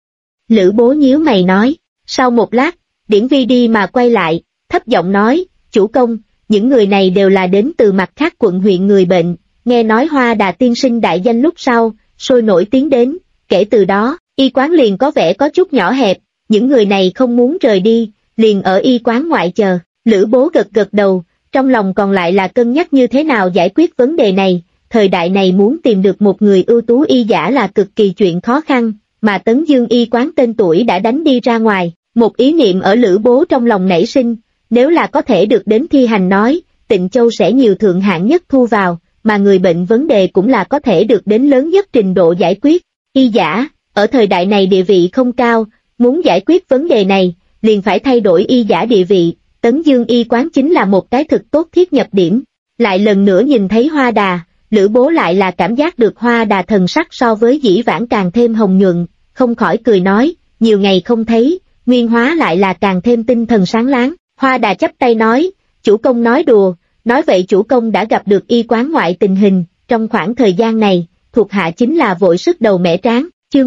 Lữ Bố nhíu mày nói, sau một lát, Điển Vi đi mà quay lại, thấp giọng nói, chủ công, những người này đều là đến từ mặt khác quận huyện người bệnh, nghe nói Hoa Đà tiên sinh đại danh lúc sau, sôi nổi tiến đến, kể từ đó, y quán liền có vẻ có chút nhỏ hẹp, những người này không muốn rời đi, liền ở y quán ngoại chờ. Lữ Bố gật gật đầu, trong lòng còn lại là cân nhắc như thế nào giải quyết vấn đề này, thời đại này muốn tìm được một người ưu tú y giả là cực kỳ chuyện khó khăn, mà Tấn Dương y quán tên tuổi đã đánh đi ra ngoài. Một ý niệm ở Lữ Bố trong lòng nảy sinh, nếu là có thể được đến thi hành nói, Tịnh Châu sẽ nhiều thượng hạng nhất thu vào, mà người bệnh vấn đề cũng là có thể được đến lớn nhất trình độ giải quyết. Y giả, ở thời đại này địa vị không cao, muốn giải quyết vấn đề này, liền phải thay đổi y giả địa vị, Tấn Dương y quán chính là một cái thực tốt thiết nhập điểm. Lại lần nữa nhìn thấy Hoa Đà, Lữ Bố lại là cảm giác được Hoa Đà thần sắc so với dĩ vãng càng thêm hồng nhuận, không khỏi cười nói, nhiều ngày không thấy, Nguyên Hóa lại là càng thêm tinh thần sáng láng. Hoa Đà chắp tay nói, chủ công nói đùa, nói vậy chủ công đã gặp được y quán ngoại tình hình, trong khoảng thời gian này, thuộc hạ chính là vội sức đầu mẻ tráng. Chương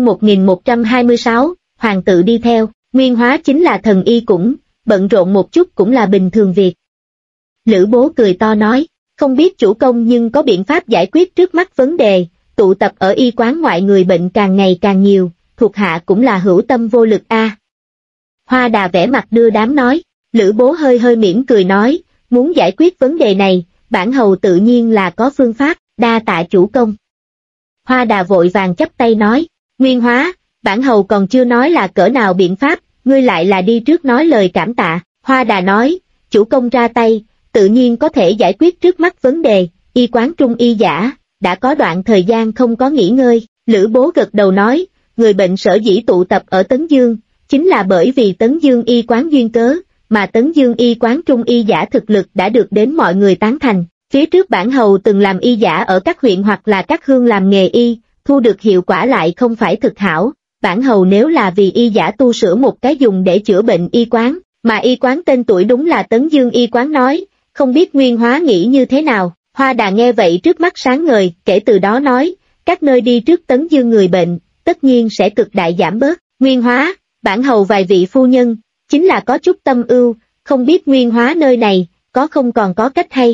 1126, Hoàng tự đi theo, Nguyên Hóa chính là thần y cũng, bận rộn một chút cũng là bình thường việc. Lữ Bố cười to nói, không biết chủ công nhưng có biện pháp giải quyết trước mắt vấn đề, tụ tập ở y quán ngoại người bệnh càng ngày càng nhiều, thuộc hạ cũng là hữu tâm vô lực a. Hoa Đà vẻ mặt đưa đám nói, Lữ Bố hơi hơi mỉm cười nói, muốn giải quyết vấn đề này, bản hầu tự nhiên là có phương pháp, đa tạ chủ công. Hoa Đà vội vàng chắp tay nói, Nguyên Hóa, bản hầu còn chưa nói là cỡ nào biện pháp, ngươi lại là đi trước nói lời cảm tạ. Hoa Đà nói, chủ công ra tay, tự nhiên có thể giải quyết trước mắt vấn đề, y quán trung y giả, đã có đoạn thời gian không có nghỉ ngơi. Lữ Bố gật đầu nói, người bệnh sở dĩ tụ tập ở Tấn Dương, chính là bởi vì Tấn Dương y quán duyên cớ, mà Tấn Dương y quán trung y giả thực lực đã được đến mọi người tán thành. Phía trước bản hầu từng làm y giả ở các huyện hoặc là các hương làm nghề y, thu được hiệu quả lại không phải thực hảo. Bản hầu nếu là vì y giả tu sửa một cái dùng để chữa bệnh y quán, mà y quán tên tuổi đúng là Tấn Dương y quán nói, không biết Nguyên Hóa nghĩ như thế nào. Hoa Đà nghe vậy trước mắt sáng ngời, kể từ đó nói, các nơi đi trước Tấn Dương người bệnh, tất nhiên sẽ cực đại giảm bớt. Nguyên Hóa, bản hầu vài vị phu nhân, chính là có chút tâm ưu, không biết Nguyên Hóa nơi này, có không còn có cách hay.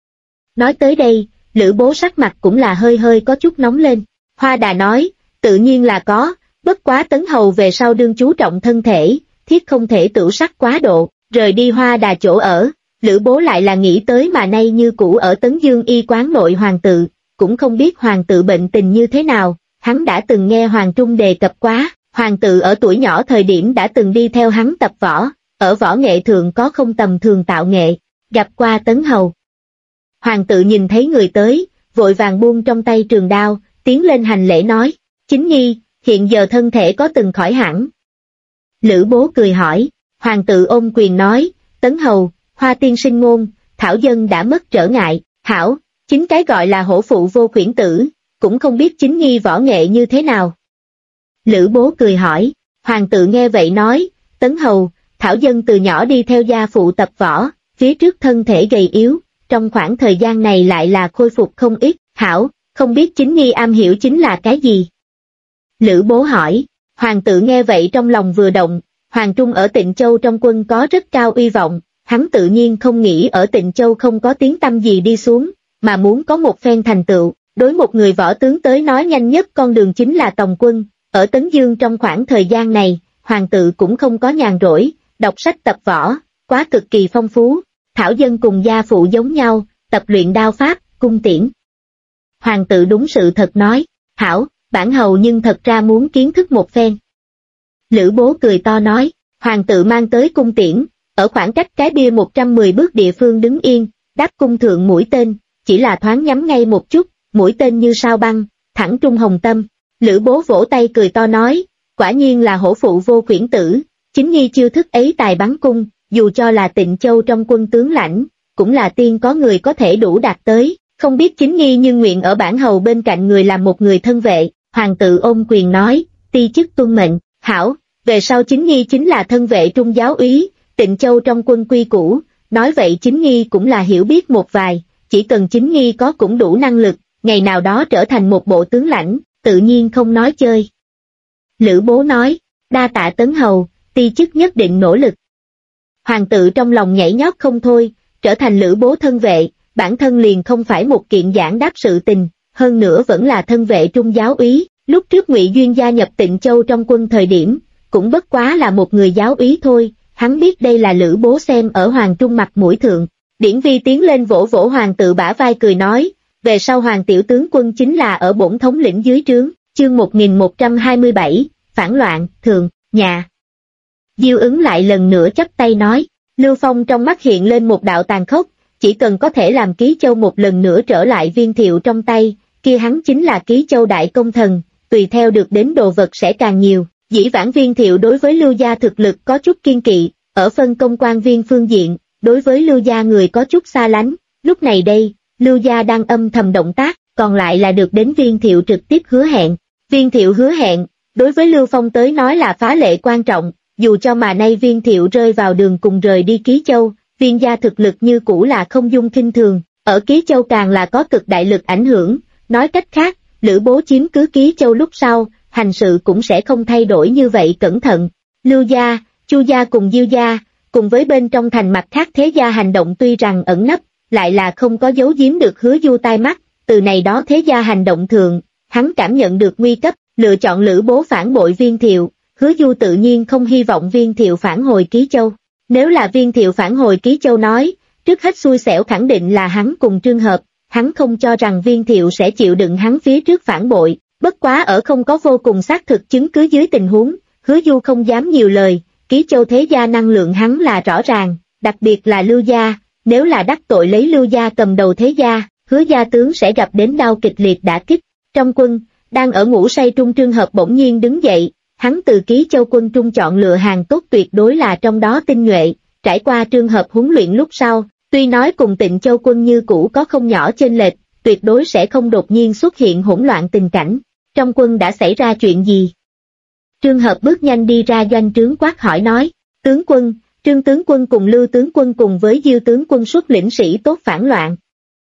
Nói tới đây, Lữ Bố sắc mặt cũng là hơi hơi có chút nóng lên. Hoa Đà nói, tự nhiên là có, bất quá Tấn hầu về sau đương chú trọng thân thể, thiết không thể tửu sắc quá độ. Rời đi Hoa Đà chỗ ở, Lữ Bố lại là nghĩ tới mà nay như cũ ở Tấn Dương y quán nội hoàng tự, cũng không biết hoàng tự bệnh tình như thế nào. Hắn đã từng nghe Hoàng Trung đề cập quá, hoàng tự ở tuổi nhỏ thời điểm đã từng đi theo hắn tập võ, ở võ nghệ thượng có không tầm thường tạo nghệ, gặp qua Tấn hầu. Hoàng tự nhìn thấy người tới, vội vàng buông trong tay trường đao, tiến lên hành lễ nói, chính nhi, hiện giờ thân thể có từng khỏi hẳn. Lữ Bố cười hỏi, hoàng tự ôm quyền nói, Tấn hầu, Hoa tiên sinh ngôn, thảo dân đã mất trở ngại, hảo, chính cái gọi là hổ phụ vô khuyển tử, cũng không biết chính nhi võ nghệ như thế nào. Lữ Bố cười hỏi, hoàng tự nghe vậy nói, Tấn hầu, thảo dân từ nhỏ đi theo gia phụ tập võ, phía trước thân thể gầy yếu, trong khoảng thời gian này lại là khôi phục không ít, hảo, không biết chính nhi am hiểu chính là cái gì. Lữ Bố hỏi, hoàng tự nghe vậy trong lòng vừa động, Hoàng Trung ở Tịnh Châu trong quân có rất cao uy vọng, hắn tự nhiên không nghĩ ở Tịnh Châu không có tiếng tăm gì đi xuống, mà muốn có một phen thành tựu. Đối một người võ tướng tới nói nhanh nhất con đường chính là tòng quân, ở Tấn Dương trong khoảng thời gian này, hoàng tự cũng không có nhàn rỗi, đọc sách tập võ, quá cực kỳ phong phú, thảo dân cùng gia phụ giống nhau, tập luyện đao pháp, cung tiễn. Hoàng tự đúng sự thật nói, hảo, bản hầu nhưng thật ra muốn kiến thức một phen. Lữ Bố cười to nói, hoàng tự mang tới cung tiễn, ở khoảng cách cái bia 110 bước địa phương đứng yên, đáp cung thượng mũi tên, chỉ là thoáng nhắm ngay một chút, mũi tên như sao băng, thẳng trung hồng tâm. Lữ Bố vỗ tay cười to nói, quả nhiên là hổ phụ vô khuyển tử, chính nhi chiêu thức ấy tài bắn cung, dù cho là Tịnh Châu trong quân tướng lãnh, cũng là tiên có người có thể đủ đạt tới, không biết chính nhi nhưng nguyện ở bản hầu bên cạnh người làm một người thân vệ. Hoàng tự ôm quyền nói, ti chức tuân mệnh, hảo, về sau chính nhi chính là thân vệ trung giáo úy, Tịnh Châu trong quân quy củ, nói vậy chính nhi cũng là hiểu biết một vài, chỉ cần chính nhi có cũng đủ năng lực, ngày nào đó trở thành một bộ tướng lãnh, tự nhiên không nói chơi. Lữ Bố nói, đa tạ Tấn hầu, ti chức nhất định nỗ lực. Hoàng tự trong lòng nhảy nhót không thôi, trở thành Lữ Bố thân vệ, bản thân liền không phải một kiện giản đáp sự tình, hơn nữa vẫn là thân vệ trung giáo úy. Lúc trước Ngụy Duyên gia nhập Tịnh Châu trong quân thời điểm, cũng bất quá là một người giáo úy thôi, hắn biết đây là Lữ Bố xem ở Hoàng Trung mặt mũi thượng. Điển Vi tiến lên vỗ vỗ hoàng tự bả vai cười nói, về sau hoàng tiểu tướng quân chính là ở bổn thống lĩnh dưới trướng. Chương 1127, phản loạn, thường, nhà. Diêu ứng lại lần nữa chắp tay nói, Lưu Phong trong mắt hiện lên một đạo tàn khốc, chỉ cần có thể làm Ký Châu một lần nữa trở lại Viên Thiệu trong tay, kia hắn chính là Ký Châu đại công thần, tùy theo được đến đồ vật sẽ càng nhiều. Dĩ vãng Viên Thiệu đối với Lưu gia thực lực có chút kiên kỵ, ở phân công quan viên phương diện, đối với Lưu gia người có chút xa lánh, lúc này đây, Lưu gia đang âm thầm động tác, còn lại là được đến Viên Thiệu trực tiếp hứa hẹn. Viên Thiệu hứa hẹn, đối với Lưu Phong tới nói là phá lệ quan trọng, dù cho mà nay Viên Thiệu rơi vào đường cùng rời đi Ký Châu, Viên gia thực lực như cũ là không dung khinh thường, ở Ký Châu càng là có cực đại lực ảnh hưởng, nói cách khác, Lữ Bố chiếm cứ Ký Châu lúc sau, hành sự cũng sẽ không thay đổi như vậy cẩn thận. Lưu gia, Chu gia cùng Diêu gia, cùng với bên trong thành mặt khác thế gia hành động tuy rằng ẩn nấp, lại là không có giấu giếm được Hứa Du tai mắt, từ này đó thế gia hành động thường, hắn cảm nhận được nguy cấp, lựa chọn Lữ Bố phản bội Viên Thiệu, Hứa Du tự nhiên không hy vọng Viên Thiệu phản hồi Ký Châu. Nếu là Viên Thiệu phản hồi Ký Châu nói, trước hết xui xẻo khẳng định là hắn cùng Trương Hợp, hắn không cho rằng Viên Thiệu sẽ chịu đựng hắn phía trước phản bội, bất quá ở không có vô cùng xác thực chứng cứ dưới tình huống, Hứa Du không dám nhiều lời, Ký Châu thế gia năng lượng hắn là rõ ràng, đặc biệt là Lưu gia, nếu là đắc tội lấy Lưu gia cầm đầu thế gia, Hứa gia tướng sẽ gặp đến đau kịch liệt đả kích. Trong quân, đang ở ngủ say trung Trương Hợp bỗng nhiên đứng dậy, hắn từ Ký Châu quân trung chọn lựa hàng tốt tuyệt đối là trong đó tinh nhuệ, trải qua Trương Hợp huấn luyện lúc sau, tuy nói cùng Tịnh Châu quân như cũ có không nhỏ chênh lệch, tuyệt đối sẽ không đột nhiên xuất hiện hỗn loạn tình cảnh. Trong quân đã xảy ra chuyện gì? Trương Hợp bước nhanh đi ra doanh trướng quát hỏi nói, tướng quân, Trương tướng quân cùng Lưu tướng quân cùng với Diêu tướng quân xuất lĩnh sĩ tốt phản loạn.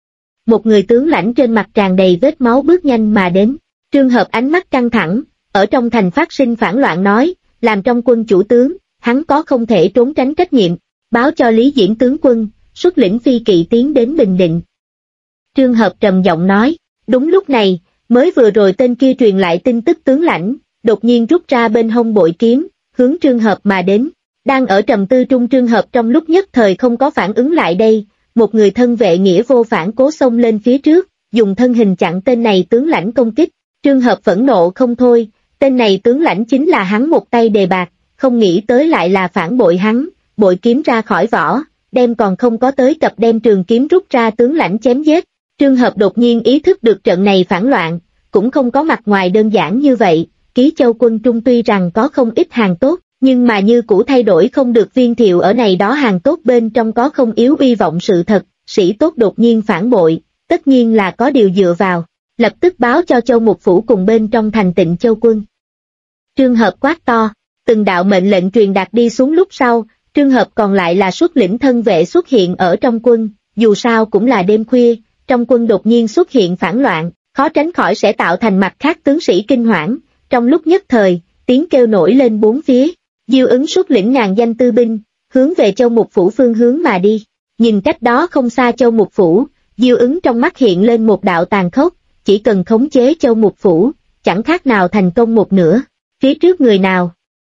Một người tướng lãnh trên mặt tràn đầy vết máu bước nhanh mà đến, Trương Hợp ánh mắt căng thẳng, ở trong thành phát sinh phản loạn nói, làm trong quân chủ tướng, hắn có không thể trốn tránh trách nhiệm, báo cho Lý Diễn tướng quân, xuất lĩnh phi kỵ tiến đến Bình Định. Trương Hợp trầm giọng nói, đúng lúc này, mới vừa rồi tên kia truyền lại tin tức tướng lãnh, đột nhiên rút ra bên hông bội kiếm, hướng Trương Hợp mà đến. Đang ở trầm tư trung Trương Hợp trong lúc nhất thời không có phản ứng lại đây, một người thân vệ nghĩa vô phản cố xông lên phía trước, dùng thân hình chặn tên này tướng lãnh công kích. Trương Hợp phẫn nộ không thôi, tên này tướng lãnh chính là hắn một tay đề bạc, không nghĩ tới lại là phản bội hắn, bội kiếm ra khỏi vỏ, đem còn không có tới cập đem trường kiếm rút ra tướng lãnh chém giết. Trương Hợp đột nhiên ý thức được trận này phản loạn, cũng không có mặt ngoài đơn giản như vậy, Ký Châu quân trung tuy rằng có không ít hàng tốt, nhưng mà như cũ thay đổi không được Viên Thiệu ở này đó hàng tốt bên trong có không yếu uy vọng sự thật, sĩ tốt đột nhiên phản bội, tất nhiên là có điều dựa vào, lập tức báo cho Châu Mục Phủ cùng bên trong thành Tịnh Châu quân. Trương Hợp quát to, từng đạo mệnh lệnh truyền đạt đi xuống lúc sau, Trương Hợp còn lại là xuất lĩnh thân vệ xuất hiện ở trong quân, dù sao cũng là đêm khuya, trong quân đột nhiên xuất hiện phản loạn, khó tránh khỏi sẽ tạo thành mặt khác tướng sĩ kinh hoảng, trong lúc nhất thời, tiếng kêu nổi lên bốn phía, Diêu ứng xuất lĩnh ngàn danh tư binh, hướng về Châu Mục Phủ phương hướng mà đi, nhìn cách đó không xa Châu Mục Phủ, Diêu ứng trong mắt hiện lên một đạo tàn khốc, chỉ cần khống chế Châu Mục Phủ, chẳng khác nào thành công một nửa, phía trước người nào?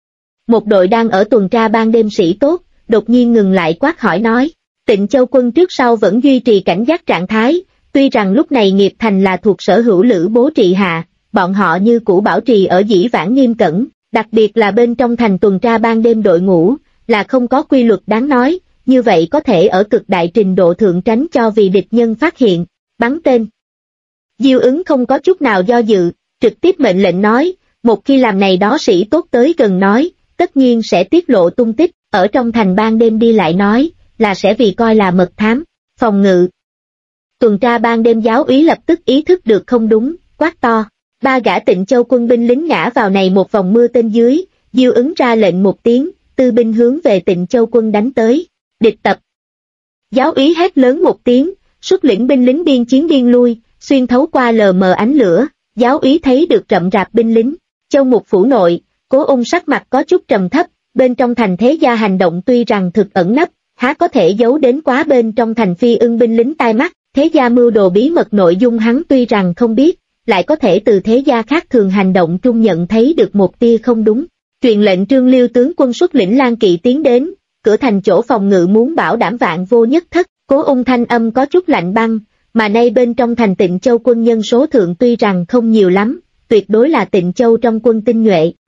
Một đội đang ở tuần tra ban đêm sĩ tốt, đột nhiên ngừng lại quát hỏi nói, Tịnh Châu quân trước sau vẫn duy trì cảnh giác trạng thái, tuy rằng lúc này nghiệp thành là thuộc sở hữu Lữ Bố trị hạ, bọn họ như cũ bảo trì ở dĩ vãng nghiêm cẩn, đặc biệt là bên trong thành tuần tra ban đêm đội ngũ, là không có quy luật đáng nói, như vậy có thể ở cực đại trình độ thượng tránh cho vì địch nhân phát hiện, bắn tên. Diêu ứng không có chút nào do dự, trực tiếp mệnh lệnh nói, một khi làm này đó sĩ tốt tới gần nói, tất nhiên sẽ tiết lộ tung tích, ở trong thành ban đêm đi lại nói, là sẽ vì coi là mật thám, phòng ngự. Tuần tra ban đêm giáo úy lập tức ý thức được không đúng, quát to, ba gã Tịnh Châu quân binh lính ngã vào này một vòng mưa tên dưới, Diêu ứng ra lệnh một tiếng, tư binh hướng về Tịnh Châu quân đánh tới, địch tập. Giáo úy hét lớn một tiếng, xuất lĩnh binh lính biên chiến biên lui, xuyên thấu qua lờ mờ ánh lửa, giáo úy thấy được rậm rạp binh lính, Châu Mục Phủ nội, Cố Ung sắc mặt có chút trầm thấp, bên trong thành thế gia hành động tuy rằng thực ẩn nấp, há có thể giấu đến quá bên trong thành Phi Ưng binh lính tai mắt, thế gia mưu đồ bí mật nội dung hắn tuy rằng không biết, lại có thể từ thế gia khác thường hành động trung nhận thấy được một tia không đúng. Truyền lệnh Trương Liêu tướng quân xuất lĩnh Lan Kỵ tiến đến, cửa thành chỗ phòng ngự muốn bảo đảm vạn vô nhất thất, Cố Ung thanh âm có chút lạnh băng, mà nay bên trong thành Tịnh Châu quân nhân số thượng tuy rằng không nhiều lắm, tuyệt đối là Tịnh Châu trong quân tinh nhuệ,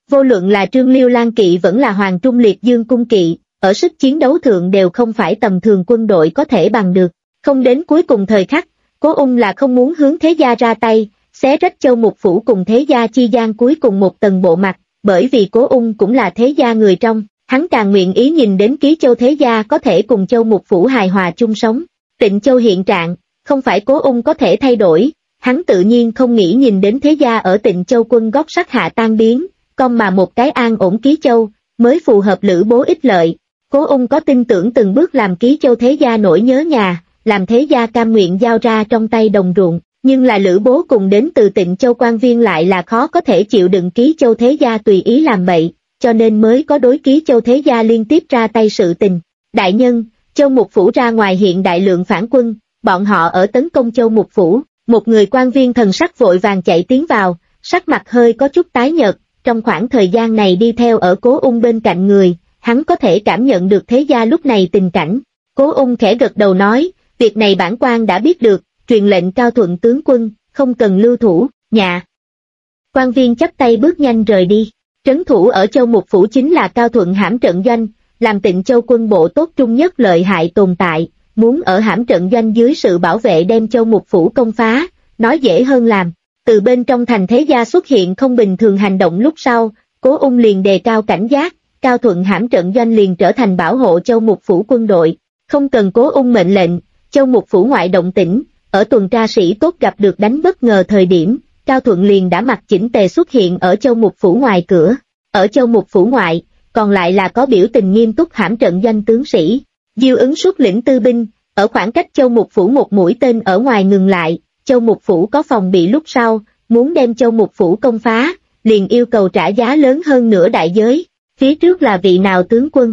Vô luận là Trương Liêu Lan kỵ vẫn là Hoàng Trung Liệt Dương cung kỵ, ở sức chiến đấu thượng đều không phải tầm thường quân đội có thể bằng được. Không đến cuối cùng thời khắc, Cố Ung là không muốn hướng thế gia ra tay, xé rách Châu Mục Phủ cùng thế gia chi gian cuối cùng một tầng bộ mặt, bởi vì Cố Ung cũng là thế gia người trong, hắn càng nguyện ý nhìn đến Ký Châu thế gia có thể cùng Châu Mục Phủ hài hòa chung sống. Tịnh Châu hiện trạng, không phải Cố Ung có thể thay đổi, hắn tự nhiên không nghĩ nhìn đến thế gia ở Tịnh Châu quân gót sắt hạ tan biến, con mà một cái an ổn Ký Châu, mới phù hợp Lữ Bố ích lợi. Cố Ung có tin tưởng từng bước làm Ký Châu thế gia nỗi nhớ nhà, làm thế gia cam nguyện giao ra trong tay đồng ruộng, nhưng là Lữ Bố cùng đến từ Tịnh Châu quan viên lại là khó có thể chịu đựng Ký Châu thế gia tùy ý làm bậy, cho nên mới có đối Ký Châu thế gia liên tiếp ra tay sự tình. Đại nhân, Châu Mục Phủ ra ngoài hiện đại lượng phản quân, bọn họ ở tấn công Châu Mục Phủ, một người quan viên thần sắc vội vàng chạy tiến vào, sắc mặt hơi có chút tái nhợt, trong khoảng thời gian này đi theo ở Cố Ung bên cạnh người, hắn có thể cảm nhận được thế gia lúc này tình cảnh. Cố Ung khẽ gật đầu nói, việc này bản quan đã biết được, truyền lệnh Cao Thuận tướng quân, không cần lưu thủ, dạ. Quan viên chắp tay bước nhanh rời đi, trấn thủ ở Châu Mục Phủ chính là Cao Thuận hãm trận doanh, làm Tịnh Châu quân bộ tốt trung nhất lợi hại tồn tại, muốn ở hãm trận doanh dưới sự bảo vệ đem Châu Mục Phủ công phá, nói dễ hơn làm. Từ bên trong thành thế gia xuất hiện không bình thường hành động lúc sau, Cố Ung liền đề cao cảnh giác, Cao Thuận hãm trận doanh liền trở thành bảo hộ Châu Mục Phủ quân đội, không cần Cố Ung mệnh lệnh, Châu Mục Phủ ngoại động tĩnh, ở tuần tra sĩ tốt gặp được đánh bất ngờ thời điểm, Cao Thuận liền đã mặc chỉnh tề xuất hiện ở Châu Mục Phủ ngoài cửa, ở Châu Mục Phủ ngoại, còn lại là có biểu tình nghiêm túc hãm trận doanh tướng sĩ, Diêu Ứng xuất lĩnh tư binh, ở khoảng cách Châu Mục Phủ một mũi tên ở ngoài ngừng lại, Châu Mục Phủ có phòng bị lúc sau, muốn đem Châu Mục Phủ công phá, liền yêu cầu trả giá lớn hơn nửa đại giới, phía trước là vị nào tướng quân?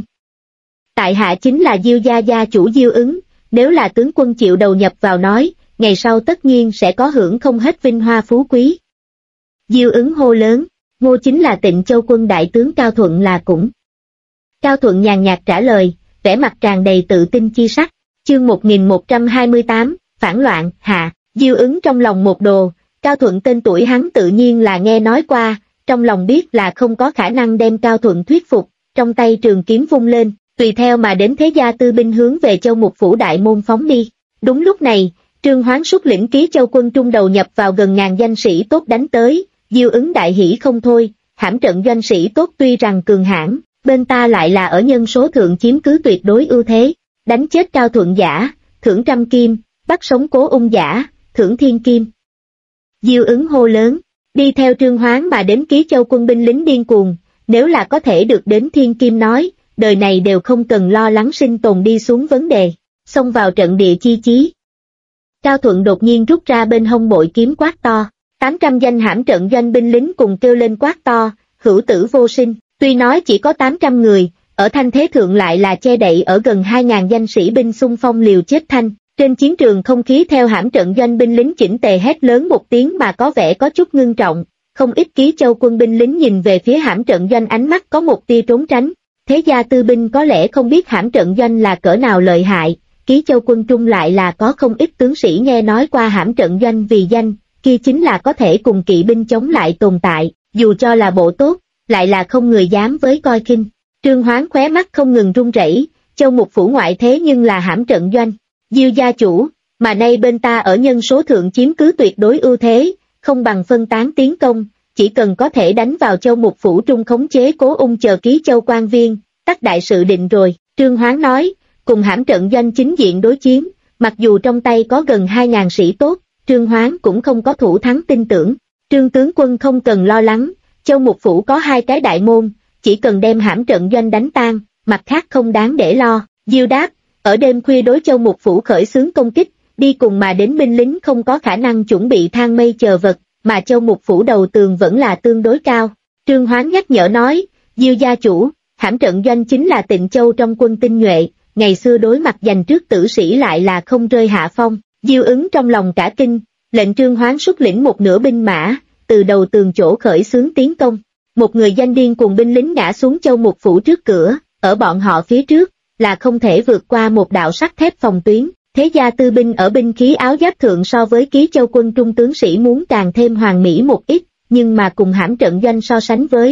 Tại hạ chính là Diêu gia gia chủ Diêu Ứng, nếu là tướng quân chịu đầu nhập vào nói, ngày sau tất nhiên sẽ có hưởng không hết vinh hoa phú quý. Diêu Ứng hô lớn, Ngô chính là Tịnh Châu quân đại tướng Cao Thuận là cũng. Cao Thuận nhàn nhạt trả lời, vẻ mặt tràn đầy tự tin chi sắc, chương 1128, phản loạn, hạ, Diêu Ứng trong lòng một đồ, Cao Thuận tên tuổi hắn tự nhiên là nghe nói qua, trong lòng biết là không có khả năng đem Cao Thuận thuyết phục, trong tay trường kiếm vung lên, tùy theo mà đến thế gia tư binh hướng về Châu Mục Phủ đại môn phóng đi. Đúng lúc này, Trương Hoán xuất lĩnh Ký Châu quân trung đầu nhập vào gần ngàn danh sĩ tốt đánh tới, Diêu Ứng đại hỉ không thôi, hãm trận doanh sĩ tốt tuy rằng cường hãn, bên ta lại là ở nhân số thượng chiếm cứ tuyệt đối ưu thế, đánh chết Cao Thuận giả, thưởng 100 kim, bắt sống Cố Ung giả, thưởng 1000 kim. Diêu Ứng hô lớn, đi theo Trương Hoán mà đến Ký Châu quân binh lính điên cuồng, nếu là có thể được đến 1000 kim nói, đời này đều không cần lo lắng sinh tồn đi xuống vấn đề, xông vào trận địa chi chí. Cao Thuận đột nhiên rút ra bên hông bội kiếm quát to, 800 danh hãm trận doanh binh lính cùng kêu lên quát to, hữu tử vô sinh, tuy nói chỉ có 800 người, ở thanh thế thượng lại là che đậy ở gần 2000 danh sĩ binh xung phong liều chết thanh. Trên chiến trường không khí theo hãm trận doanh binh lính chỉnh tề hét lớn một tiếng mà có vẻ có chút ngưng trọng, không ít Ký Châu quân binh lính nhìn về phía hãm trận doanh ánh mắt có một tia trốn tránh. Thế gia tư binh có lẽ không biết hãm trận doanh là cỡ nào lợi hại, Ký Châu quân trung lại là có không ít tướng sĩ nghe nói qua hãm trận doanh vì danh, kia chính là có thể cùng kỵ binh chống lại tồn tại, dù cho là bộ tốt, lại là không người dám với coi khinh. Trương Hoán khóe mắt không ngừng run rẩy, Châu Mục Phủ ngoại thế nhưng là hãm trận doanh. Diêu gia chủ, mà nay bên ta ở nhân số thượng chiếm cứ tuyệt đối ưu thế, không bằng phân tán tiến công, chỉ cần có thể đánh vào Châu Mục Phủ trung khống chế Cố Ung chờ Ký Châu quan viên, tất đại sự định rồi. Trương Hoán nói, cùng hãm trận doanh chính diện đối chiến, mặc dù trong tay có gần 2000 sĩ tốt, Trương Hoán cũng không có thủ thắng tin tưởng. Trương tướng quân không cần lo lắng, Châu Mục Phủ có 2 cái đại môn, chỉ cần đem hãm trận doanh đánh tan, mặt khác không đáng để lo. Diêu đáp, ở đêm khuya đối Châu Mục Phủ khởi xướng công kích, đi cùng mà đến binh lính không có khả năng chuẩn bị thang mây chờ vật, mà Châu Mục Phủ đầu tường vẫn là tương đối cao. Trương Hoán nhắc nhở nói, Diêu gia chủ, hãm trận doanh chính là Tịnh Châu trong quân tinh nhuệ, ngày xưa đối mặt giành trước tử sĩ lại là không rơi hạ phong. Diêu Ứng trong lòng cả kinh, lệnh Trương Hoán xuất lĩnh một nửa binh mã, từ đầu tường chỗ khởi xướng tiến công. Một người danh điên cùng binh lính ngã xuống Châu Mục Phủ trước cửa, ở bọn họ phía trước, là không thể vượt qua một đạo sắt thép phòng tuyến. Thế gia tư binh ở binh khí áo giáp thượng so với Ký Châu quân trung tướng sĩ muốn càng thêm hoàn mỹ một ít, nhưng mà cùng hãm trận doanh so sánh với,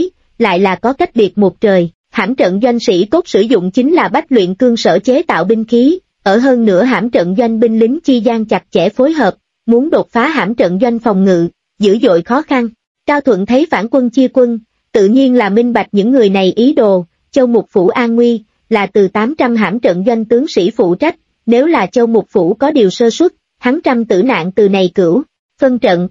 lại là có cách biệt một trời. Hãm trận doanh sĩ tốt sử dụng chính là bách luyện cương sở chế tạo binh khí, ở hơn nữa hãm trận doanh binh lính chi gian chặt chẽ phối hợp, muốn đột phá hãm trận doanh phòng ngự, dữ dội khó khăn. Cao Thuận thấy phản quân chia quân, tự nhiên là minh bạch những người này ý đồ. Châu Mục Phủ an nguy, là từ 800 hãm trận doanh tướng sĩ phụ trách, nếu là Châu Mục Phủ có điều sơ suất, hắn trăm tử nạn từ này cửu, phân trận.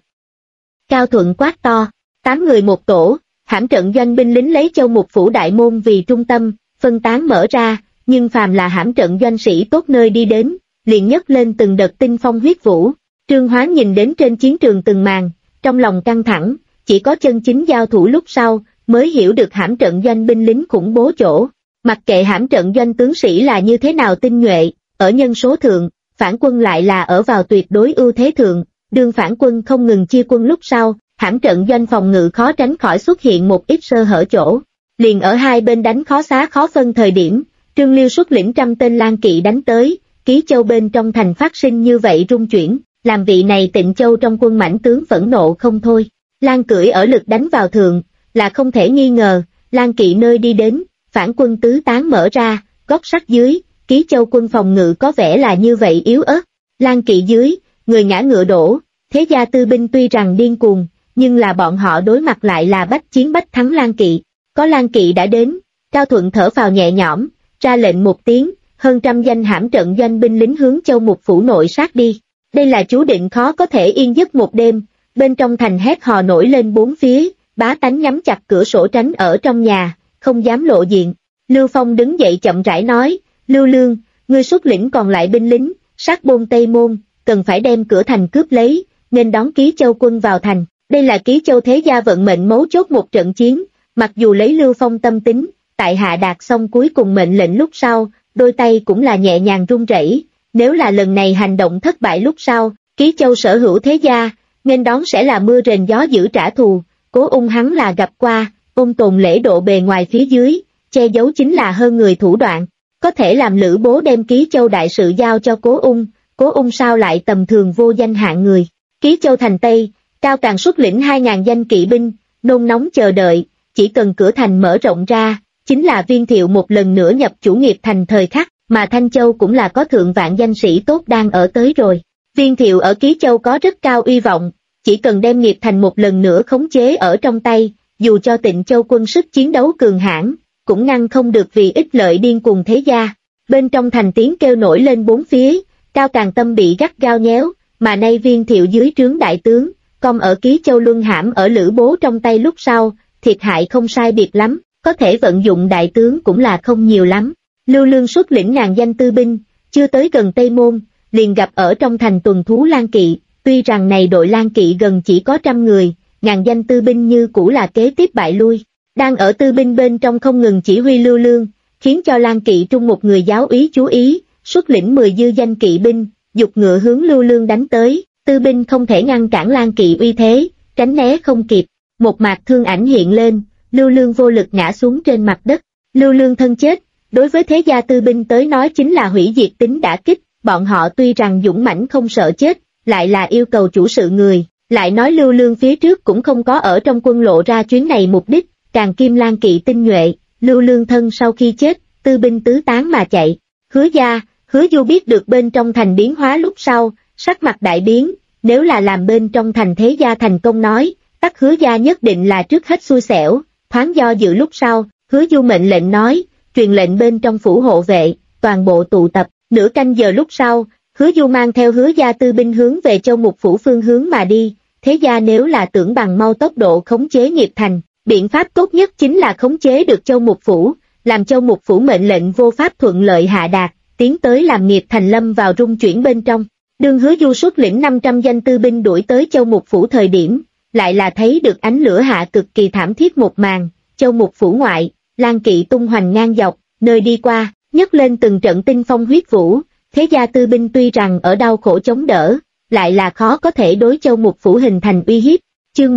Cao Thuận quát to, 8 người một tổ, hãm trận doanh binh lính lấy Châu Mục Phủ đại môn vì trung tâm, phân tán mở ra, nhưng phàm là hãm trận doanh sĩ tốt nơi đi đến, liền nhấc lên từng đợt tinh phong huyết vũ. Trương Hoán nhìn đến trên chiến trường từng màn, trong lòng căng thẳng, chỉ có chân chính giao thủ lúc sau, mới hiểu được hãm trận doanh binh lính khủng bố chỗ. Mặc kệ hãm trận doanh tướng sĩ là như thế nào tinh nhuệ, ở nhân số thượng, phản quân lại là ở vào tuyệt đối ưu thế thượng, đương phản quân không ngừng chia quân lúc sau, hãm trận doanh phòng ngự khó tránh khỏi xuất hiện một ít sơ hở chỗ. Liền ở hai bên đánh khó xá khó phân thời điểm, Trương Liêu xuất lĩnh 100 tên Lan Kỵ đánh tới, Ký Châu bên trong thành phát sinh như vậy rung chuyển, làm vị này Tịnh Châu trong quân mãnh tướng phẫn nộ không thôi. Lan cưỡi ở lực đánh vào thượng, là không thể nghi ngờ, Lan Kỵ nơi đi đến, phản quân tứ tán mở ra, gót sắt dưới, Ký Châu quân phòng ngự có vẻ là như vậy yếu ớt. Lan Kỵ dưới, người ngã ngựa đổ, thế gia tư binh tuy rằng điên cuồng, nhưng là bọn họ đối mặt lại là bách chiến bách thắng Lan Kỵ. Có Lan Kỵ đã đến, Cao Thuận thở phào nhẹ nhõm, ra lệnh một tiếng, hơn 100 danh hãm trận doanh binh lính hướng Châu Mục Phủ nội sát đi. Đây là chú định khó có thể yên giấc một đêm, bên trong thành hét hò nổi lên bốn phía, bá tánh nhắm chặt cửa sổ tránh ở trong nhà, không dám lộ diện. Lưu Phong đứng dậy chậm rãi nói, Lưu Lương, ngươi xuất lĩnh còn lại binh lính, sát bôn Tây Môn, cần phải đem cửa thành cướp lấy, nên đón Ký Châu quân vào thành. Đây là Ký Châu thế gia vận mệnh mấu chốt một trận chiến, mặc dù lấy Lưu Phong tâm tính, tại hạ đạt xong cuối cùng mệnh lệnh lúc sau, đôi tay cũng là nhẹ nhàng run rẩy. Nếu là lần này hành động thất bại lúc sau, Ký Châu sở hữu thế gia, nên đón sẽ là mưa rền gió dữ trả thù. Cố Ung hắn là gặp qua, ôn tồn lễ độ bề ngoài phía dưới, che giấu chính là hơn người thủ đoạn. Có thể làm Lữ Bố đem Ký Châu đại sự giao cho Cố Ung sao lại tầm thường vô danh hạng người. Ký Châu thành Tây, Cao Càng xuất lĩnh 2.000 danh kỵ binh, nôn nóng chờ đợi, chỉ cần cửa thành mở rộng ra, chính là Viên Thiệu một lần nữa nhập chủ nghiệp thành thời khắc, mà Thanh Châu cũng là có thượng vạn danh sĩ tốt đang ở tới rồi. Viên Thiệu ở Ký Châu có rất cao uy vọng, chỉ cần đem nghiệp thành một lần nữa khống chế ở trong tay, dù cho Tịnh Châu quân sức chiến đấu cường hãn, cũng ngăn không được vì ích lợi điên cuồng thế gia. Bên trong thành tiếng kêu nổi lên bốn phía, Cao Càng tâm bị gắt gao nhéo, mà nay Viên Thiệu dưới trướng đại tướng, còn ở Ký Châu luân hãm ở Lữ Bố trong tay lúc sau, thiệt hại không sai biệt lắm, có thể vận dụng đại tướng cũng là không nhiều lắm. Lưu Lương xuất lĩnh ngàn danh tư binh, chưa tới gần Tây Môn, liền gặp ở trong thành tuần thú Lan Kỵ, tuy rằng này đội Lan Kỵ gần chỉ có 100 người, ngàn danh tư binh như cũ là kế tiếp bại lui. Đang ở tư binh bên trong không ngừng chỉ huy Lưu Lương, khiến cho Lan Kỵ trung một người giáo úy chú ý, xuất lĩnh 10 dư danh kỵ binh, dục ngựa hướng Lưu Lương đánh tới, tư binh không thể ngăn cản Lan Kỵ uy thế, tránh né không kịp, một mạt thương ảnh hiện lên, Lưu Lương vô lực ngã xuống trên mặt đất. Lưu Lương thân chết, đối với thế gia tư binh tới nói chính là hủy diệt tính đả kích, bọn họ tuy rằng dũng mãnh không sợ chết, lại là yêu cầu chủ sự người, lại nói Lưu Lương phía trước cũng không có ở trong quân lộ ra chuyến này mục đích, càng kim Lan Kỵ tinh nhuệ, Lưu Lương thân sau khi chết, tư binh tứ tán mà chạy. Hứa gia, Hứa Du biết được bên trong thành biến hóa lúc sau, sắc mặt đại biến, nếu là làm bên trong thành thế gia thành công nói, tắc Hứa gia nhất định là trước hết xui xẻo. Thoáng do dự lúc sau, Hứa Du mệnh lệnh nói, truyền lệnh bên trong phủ hộ vệ, toàn bộ tụ tập. Nửa canh giờ lúc sau, Hứa Du mang theo Hứa gia tư binh hướng về Châu Mục Phủ phương hướng mà đi. Thế gia nếu là tưởng bằng mau tốc độ khống chế nghiệp thành, biện pháp tốt nhất chính là khống chế được Châu Mục Phủ, làm Châu Mục Phủ mệnh lệnh vô pháp thuận lợi hạ đạt, tiến tới làm nghiệp thành lâm vào rung chuyển bên trong. Đương Hứa Du xuất lĩnh 500 danh tư binh đuổi tới Châu Mục Phủ thời điểm, lại là thấy được ánh lửa hạ cực kỳ thảm thiết một màn. Châu Mục Phủ ngoại, Lan Kỵ tung hoành ngang dọc, nơi đi qua, nhấc lên từng trận tinh phong huyết vũ, thế gia tư binh tuy rằng ở đau khổ chống đỡ, lại là khó có thể đối Châu Mục Phủ hình thành uy hiếp. Chương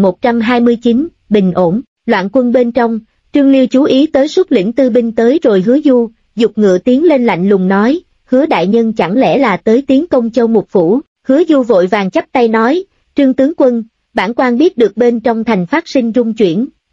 1129, bình ổn, loạn quân bên trong, Trương Liêu chú ý tới xuất lĩnh tư binh tới rồi Hứa Du, dục ngựa tiến lên lạnh lùng nói, Hứa đại nhân chẳng lẽ là tới tiến công Châu Mục Phủ. Hứa Du vội vàng chắp tay nói, Trương tướng quân, bản quan biết được bên trong thành phát sinh rung chuyển,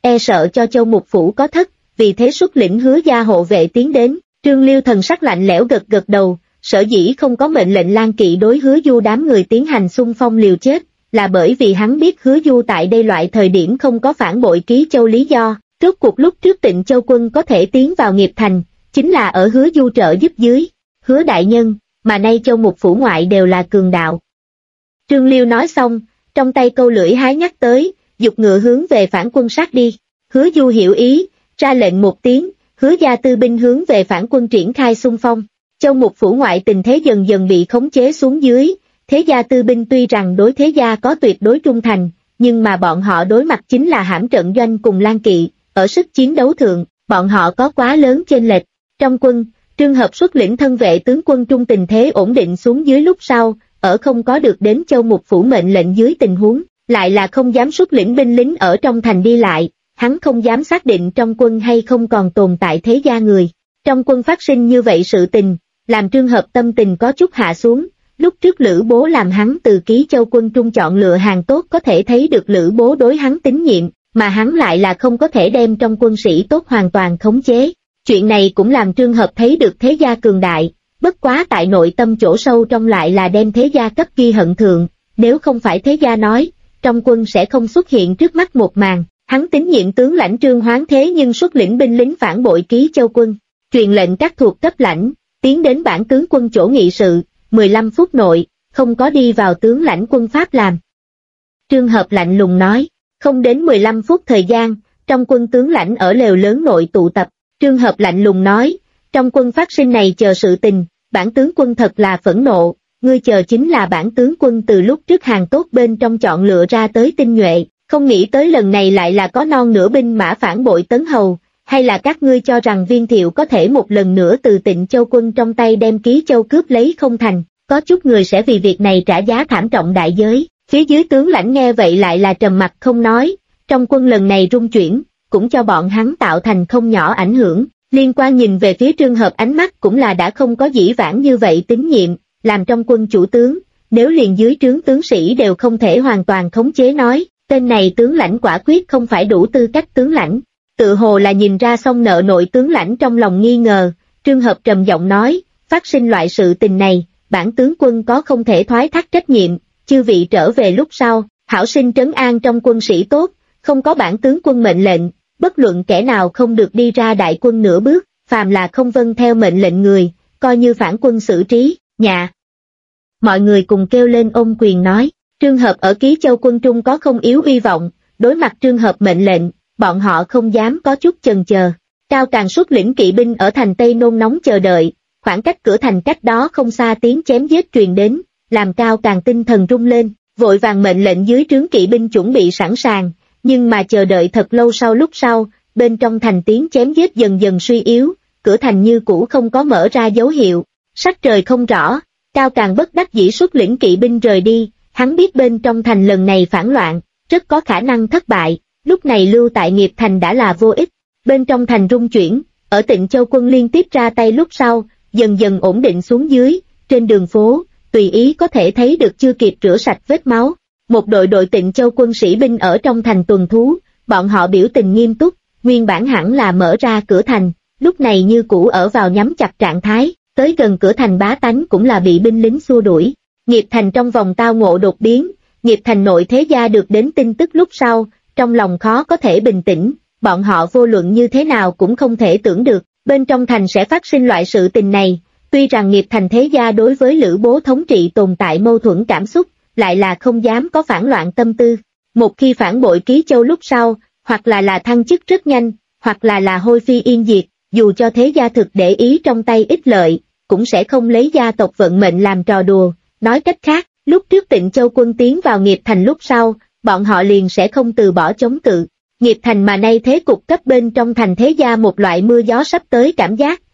e sợ cho Châu Mục Phủ có thất, vì thế xuất lĩnh Hứa gia hộ vệ tiến đến. Trương Liêu thần sắc lạnh lẽo gật gật đầu, sở dĩ không có mệnh lệnh Lan Kỵ đối Hứa Du đám người tiến hành xung phong liều chết, là bởi vì hắn biết Hứa Du tại đây loại thời điểm không có phản bội Ký Châu lý do. Rốt cuộc lúc trước Tịnh Châu quân có thể tiến vào Nghiệp Thành, chính là ở Hứa Du trợ giúp dưới. Hứa đại nhân, mà nay Châu Mục Phủ ngoại đều là cường đạo. Trương Liêu nói xong, trong tay câu lưỡi hái nhắc tới, dục ngựa hướng về phản quân sát đi. Hứa Du hiểu ý, ra lệnh một tiếng, Hứa gia tư binh hướng về phản quân triển khai xung phong. Châu Mục Phủ ngoại tình thế dần dần bị khống chế xuống dưới, thế gia tư binh tuy rằng đối thế gia có tuyệt đối trung thành, nhưng mà bọn họ đối mặt chính là Hãm Trận Doanh cùng Lan Kỵ, ở sức chiến đấu thượng, bọn họ có quá lớn chênh lệch. Trong quân, Trương Hợp xuất lĩnh thân vệ tướng quân trung tình thế ổn định xuống dưới lúc sau, ở không có được đến Châu Mục Phủ mệnh lệnh dưới tình huống, lại là không dám xuất lĩnh binh lính ở trong thành đi lại, hắn không dám xác định trong quân hay không còn tồn tại thế gia người. Trong quân phát sinh như vậy sự tình, làm Trương Hợp tâm tình có chút hạ xuống. Lúc trước Lữ Bố làm hắn từ Ký Châu quân trung chọn lựa hàng tốt, có thể thấy được Lữ Bố đối hắn tín nhiệm, mà hắn lại là không có thể đem trong quân sĩ tốt hoàn toàn khống chế. Chuyện này cũng làm Trương Hợp thấy được thế gia cường đại, bất quá tại nội tâm chỗ sâu trong lại là đem thế gia cấp ghi hận thượng, nếu không phải thế gia nói, trong quân sẽ không xuất hiện trước mắt một màn. Hắn tín nhiệm tướng lãnh Trương Hoán thế nhưng xuất lĩnh binh lính phản bội Ký Châu quân, truyền lệnh các thuộc cấp lãnh, tiến đến bản tướng quân chỗ nghị sự, 15 phút nội, không có đi vào tướng lãnh quân Pháp làm. Trương Hợp lạnh lùng nói, không đến 15 phút thời gian, trong quân tướng lãnh ở lều lớn nội tụ tập. Trương Hợp lạnh lùng nói, trong quân phát sinh này chờ sự tình, bản tướng quân thật là phẫn nộ, ngươi chờ chính là bản tướng quân từ lúc trước hàng tốt bên trong chọn lựa ra tới tinh nhuệ, không nghĩ tới lần này lại là có non nửa binh mã phản bội Tấn Hầu, hay là các ngươi cho rằng Viên Thiệu có thể một lần nữa từ Tịnh Châu quân trong tay đem Ký Châu cướp lấy không thành, có chút người sẽ vì việc này trả giá thảm trọng đại giới. Phía dưới tướng lãnh nghe vậy lại là trầm mặc không nói, trong quân lần này rung chuyển, cũng cho bọn hắn tạo thành không nhỏ ảnh hưởng. Liên quan nhìn về phía Trương Hợp ánh mắt cũng là đã không có dĩ vãng như vậy tín nhiệm, làm trong quân chủ tướng, nếu liền dưới trướng tướng sĩ đều không thể hoàn toàn khống chế nói, tên này tướng lãnh quả quyết không phải đủ tư cách tướng lãnh. Tự hồ là nhìn ra xong nợ nội tướng lãnh trong lòng nghi ngờ, Trương Hợp trầm giọng nói, phát sinh loại sự tình này, bản tướng quân có không thể thoái thác trách nhiệm, chư vị trở về lúc sau, hảo sinh trấn an trong quân sĩ tốt, không có bản tướng quân mệnh lệnh, bất luận kẻ nào không được đi ra đại quân nửa bước, phàm là không vâng theo mệnh lệnh người, coi như phản quân xử trí, nhà. Mọi người cùng kêu lên ôm quyền nói, Trương Hợp ở Ký Châu quân trung có không yếu uy vọng, đối mặt Trương Hợp mệnh lệnh, bọn họ không dám có chút chần chờ. Cao Càng xuất lĩnh kỵ binh ở thành Tây nôn nóng chờ đợi, khoảng cách cửa thành cách đó không xa tiếng chém giết truyền đến, làm Cao Càng tinh thần rung lên, vội vàng mệnh lệnh dưới trướng kỵ binh chuẩn bị sẵn sàng, nhưng mà chờ đợi thật lâu lúc sau, bên trong thành tiếng chém giết dần dần suy yếu, cửa thành như cũ không có mở ra dấu hiệu, sắc trời không rõ, Cao Càng bất đắc dĩ xuất lĩnh kỵ binh rời đi, hắn biết bên trong thành lần này phản loạn, rất có khả năng thất bại, lúc này lưu tại Nghiệp Thành đã là vô ích. Bên trong thành rung chuyển, ở Tịnh Châu quân liên tiếp ra tay lúc sau, dần dần ổn định xuống dưới, trên đường phố, tùy ý có thể thấy được chưa kịp rửa sạch vết máu. Một đội Tịnh Châu quân sĩ binh ở trong thành tuần thú, bọn họ biểu tình nghiêm túc, nguyên bản hẳn là mở ra cửa thành, lúc này như cũ ở vào nhắm chặt trạng thái, tới gần cửa thành bá tánh cũng là bị binh lính xua đuổi. Nghiệp Thành trong vòng tao ngộ đột biến, Nghiệp Thành nội thế gia được đến tin tức lúc sau, trong lòng khó có thể bình tĩnh, bọn họ vô luận như thế nào cũng không thể tưởng được, bên trong thành sẽ phát sinh loại sự tình này. Tuy rằng Nghiệp Thành thế gia đối với Lữ Bố thống trị tồn tại mâu thuẫn cảm xúc, lại là không dám có phản loạn tâm tư. Một khi phản bội Ký Châu lúc sau, hoặc là thăng chức rất nhanh, hoặc là hôi phi yên diệt, dù cho thế gia thực để ý trong tay ích lợi, cũng sẽ không lấy gia tộc vận mệnh làm trò đùa. Nói cách khác, lúc trước Tịnh Châu quân tiến vào Nghiệp Thành lúc sau, bọn họ liền sẽ không từ bỏ chống cự. Nghiệp Thành mà nay thế cục cấp bên trong thành thế gia một loại mưa gió sắp tới cảm giác,